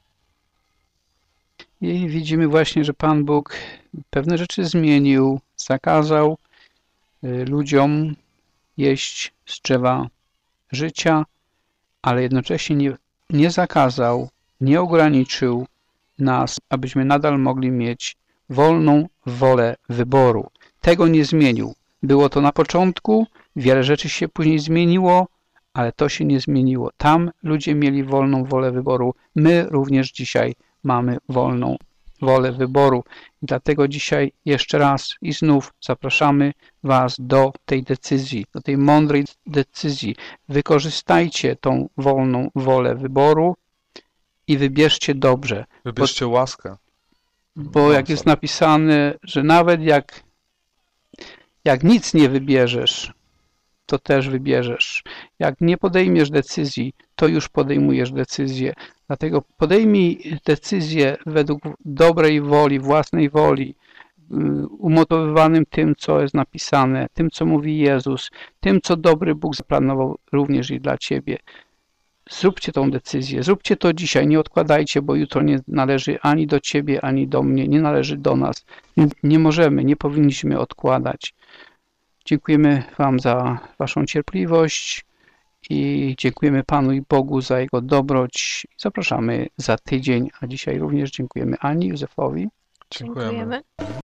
I widzimy właśnie, że Pan Bóg pewne rzeczy zmienił, zakazał ludziom jeść z drzewa życia, ale jednocześnie nie zakazał, nie ograniczył nas, abyśmy nadal mogli mieć wolną wolę wyboru. Tego nie zmienił. Było to na początku, wiele rzeczy się później zmieniło, ale to się nie zmieniło. Tam ludzie mieli wolną wolę wyboru. My również dzisiaj mamy wolną wolę wyboru. I dlatego dzisiaj jeszcze raz i znów zapraszamy Was do tej decyzji, do tej mądrej decyzji. Wykorzystajcie tą wolną wolę wyboru i wybierzcie dobrze. Wybierzcie łaskę. Bo jak jest napisane, że nawet jak nic nie wybierzesz, to też wybierzesz. Jak nie podejmiesz decyzji, to już podejmujesz decyzję. Dlatego podejmij decyzję według dobrej woli, własnej woli, umotywowanym tym, co jest napisane, tym, co mówi Jezus, tym, co dobry Bóg zaplanował również i dla ciebie. Zróbcie tą decyzję, zróbcie to dzisiaj, nie odkładajcie, bo jutro nie należy ani do ciebie, ani do mnie, nie należy do nas. Nie możemy, nie powinniśmy odkładać. Dziękujemy wam za waszą cierpliwość i dziękujemy Panu i Bogu za Jego dobroć. Zapraszamy za tydzień, a dzisiaj również dziękujemy Ani, Józefowi. Dziękujemy.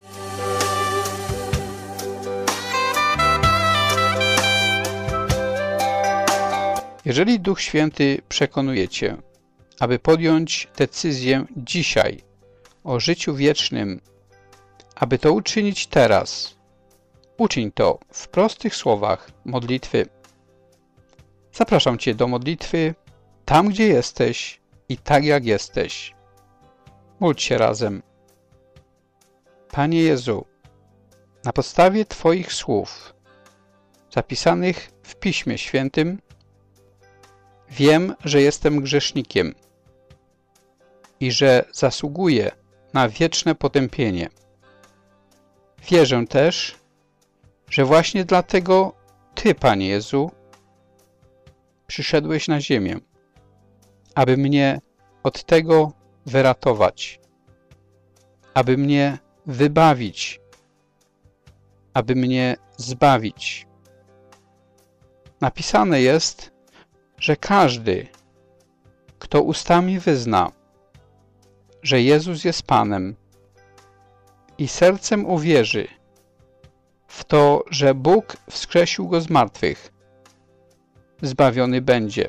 Jeżeli Duch Święty przekonuje cię, aby podjąć decyzję dzisiaj o życiu wiecznym, aby to uczynić teraz, uczyń to w prostych słowach modlitwy. Zapraszam cię do modlitwy tam, gdzie jesteś i tak, jak jesteś. Módl się razem. Panie Jezu, na podstawie Twoich słów zapisanych w Piśmie Świętym wiem, że jestem grzesznikiem i że zasługuję na wieczne potępienie. Wierzę też, że właśnie dlatego Ty, Panie Jezu, przyszedłeś na ziemię, aby mnie od tego wyratować, aby mnie wybawić, aby mnie zbawić. Napisane jest, że każdy, kto ustami wyzna, że Jezus jest Panem i sercem uwierzy w to, że Bóg wskrzesił Go z martwych, zbawiony będzie,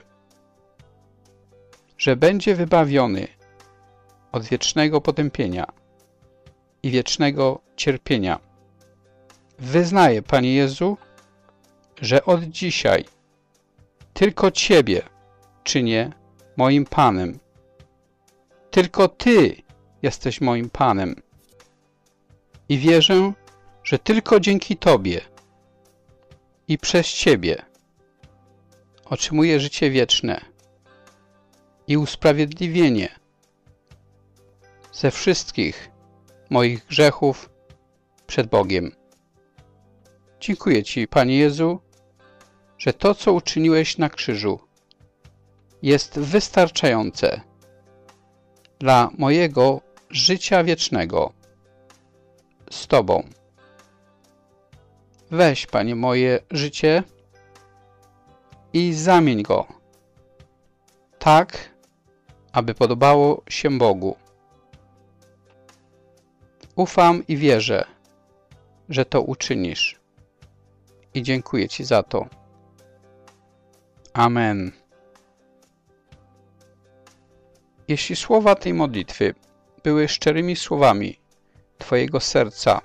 że będzie wybawiony od wiecznego potępienia i wiecznego cierpienia. Wyznaję, Panie Jezu, że od dzisiaj tylko Ciebie czynię moim Panem. Tylko Ty jesteś moim Panem. I wierzę, że tylko dzięki Tobie i przez Ciebie otrzymuję życie wieczne i usprawiedliwienie ze wszystkich moich grzechów przed Bogiem. Dziękuję Ci, Panie Jezu, że to, co uczyniłeś na krzyżu, jest wystarczające dla mojego życia wiecznego z Tobą. Weź, Panie, moje życie i zamień go tak, aby podobało się Bogu. Ufam i wierzę, że to uczynisz. I dziękuję Ci za to. Amen. Jeśli słowa tej modlitwy były szczerymi słowami Twojego serca,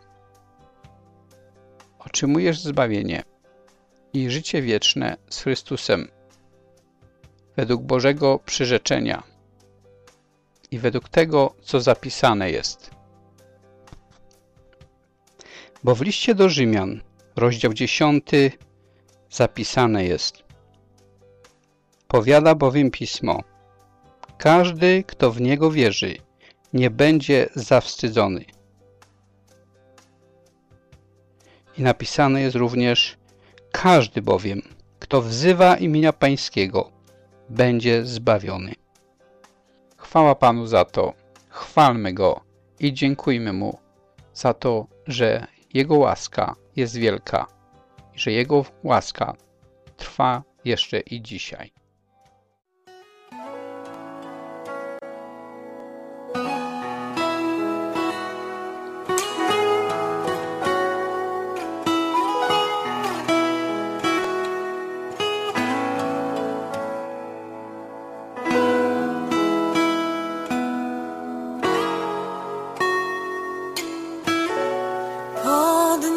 otrzymujesz zbawienie i życie wieczne z Chrystusem według Bożego przyrzeczenia i według tego, co zapisane jest. Bo w liście do Rzymian, rozdział 10, zapisane jest: powiada bowiem Pismo, każdy, kto w Niego wierzy, nie będzie zawstydzony. I napisane jest również: każdy bowiem, kto wzywa imienia Pańskiego, będzie zbawiony. Chwała Panu za to, chwalmy Go i dziękujmy Mu za to, że Jego łaska jest wielka i że Jego łaska trwa jeszcze i dzisiaj.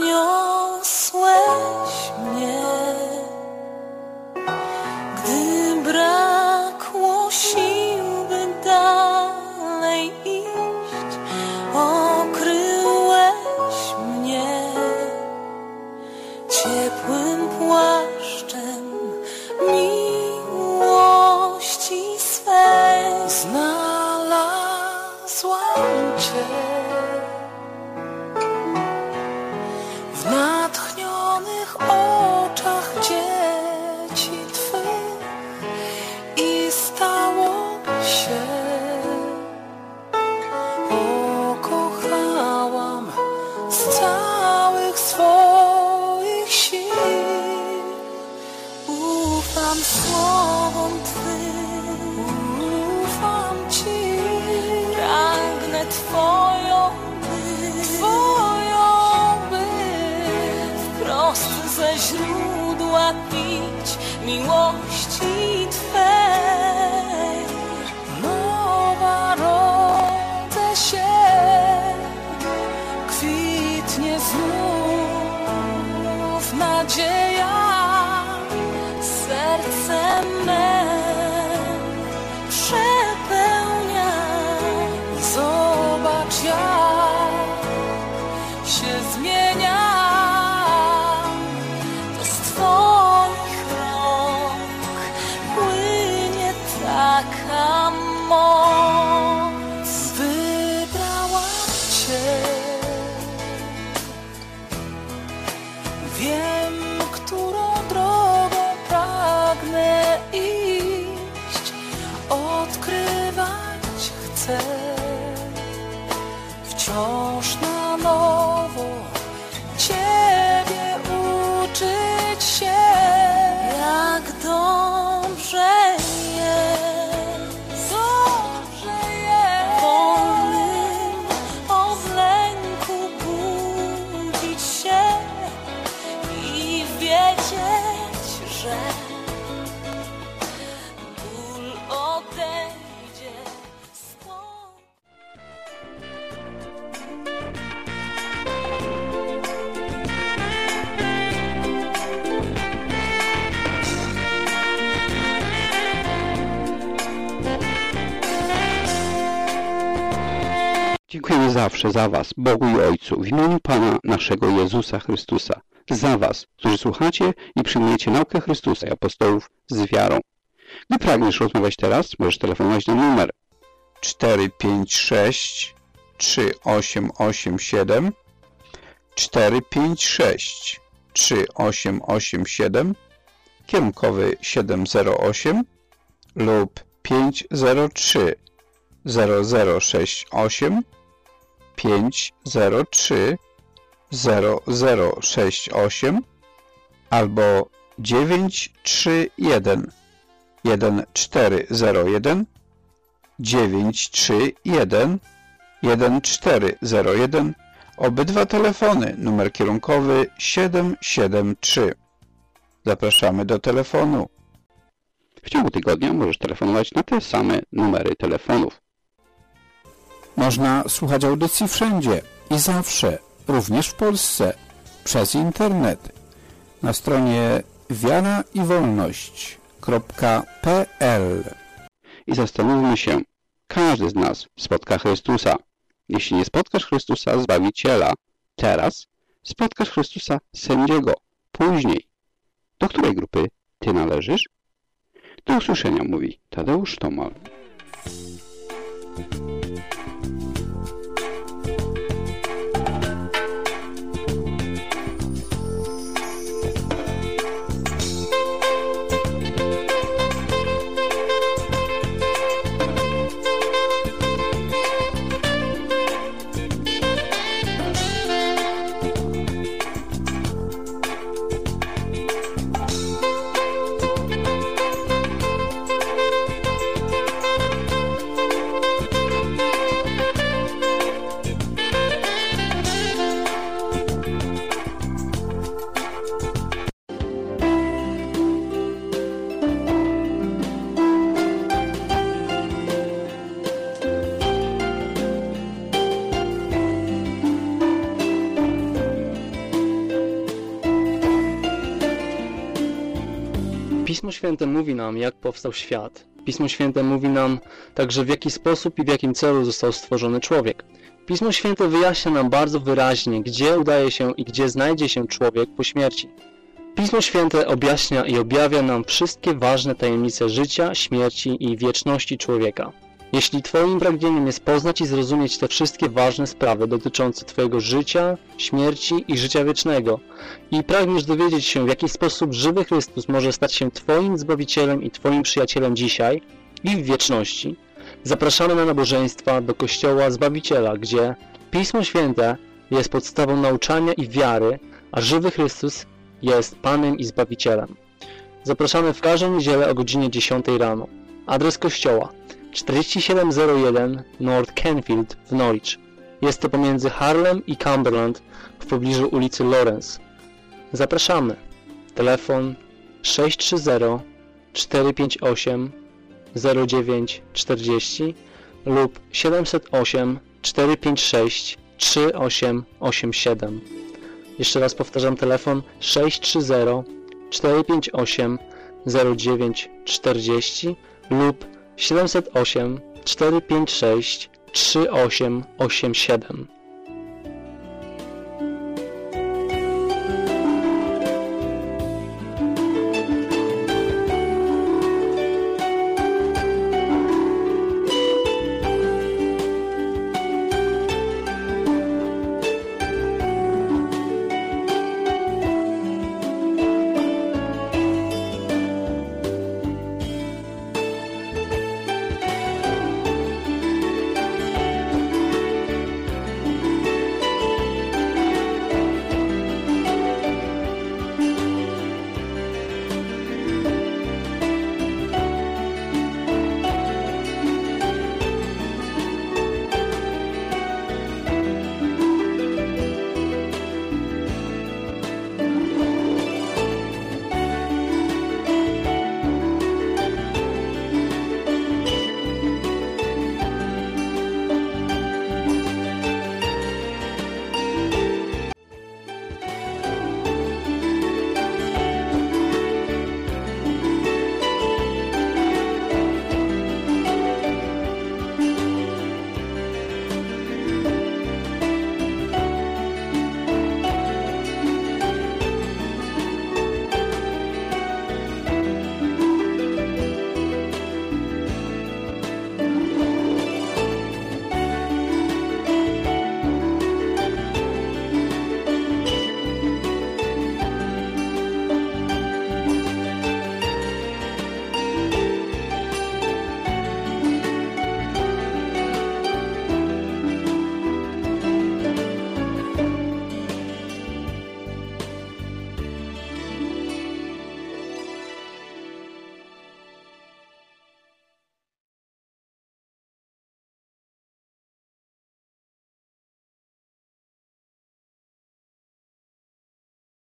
Podniosłeś mnie, gdy nogom Twym. Ufam Ci, pragnę Twoją być, wprost ze źródła pić miłości Twej. Nowa rodzę się, kwitnie znów nadzieja, serce me przepełnia. Zobacz, jak się zmieniam, to z Twoich rąk płynie taka moc. Wybrałam Cię, wiem, którą drogą pragnę iść, odkrywać chcę wciąż na nowo, Ciebie uczyć się, jak dobrze jest, wolnym od lęku budzić się i wiedzieć, że ból odejdzie stąd. Dziękujemy zawsze za Was, Bogu i Ojcu, w imieniu Pana naszego Jezusa Chrystusa, za Was, którzy słuchacie i przyjmujecie naukę Chrystusa i apostołów z wiarą. Gdy pragniesz rozmawiać teraz, możesz telefonować na numer 456 3887 456 3887, kierunkowy 708 lub 503 0068 503 0068 albo 931 1401 931 1401. Obydwa telefony, numer kierunkowy 773. Zapraszamy do telefonu. W ciągu tygodnia możesz telefonować na te same numery telefonów. Można słuchać audycji wszędzie i zawsze, również w Polsce, przez internet. Na stronie wiaraiwolność.pl. I zastanówmy się, każdy z nas spotka Chrystusa. Jeśli nie spotkasz Chrystusa, Zbawiciela, teraz spotkasz Chrystusa, sędziego, później. Do której grupy ty należysz? Do usłyszenia, mówi Tadeusz Tomal. Pismo Święte mówi nam, jak powstał świat. Pismo Święte mówi nam także, w jaki sposób i w jakim celu został stworzony człowiek. Pismo Święte wyjaśnia nam bardzo wyraźnie, gdzie udaje się i gdzie znajdzie się człowiek po śmierci. Pismo Święte objaśnia i objawia nam wszystkie ważne tajemnice życia, śmierci i wieczności człowieka. Jeśli Twoim pragnieniem jest poznać i zrozumieć te wszystkie ważne sprawy dotyczące Twojego życia, śmierci i życia wiecznego i pragniesz dowiedzieć się, w jaki sposób żywy Chrystus może stać się Twoim Zbawicielem i Twoim przyjacielem dzisiaj i w wieczności, zapraszamy na nabożeństwa do Kościoła Zbawiciela, gdzie Pismo Święte jest podstawą nauczania i wiary, a żywy Chrystus jest Panem i Zbawicielem. Zapraszamy w każdą niedzielę o godzinie 10 rano. Adres kościoła 4701 North Canfield w Norwich. Jest to pomiędzy Harlem i Cumberland w pobliżu ulicy Lawrence. Zapraszamy. Telefon 630 458 0940 lub 708 456 3887. Jeszcze raz powtarzam, telefon 630 458 0940 lub 708 456 3887.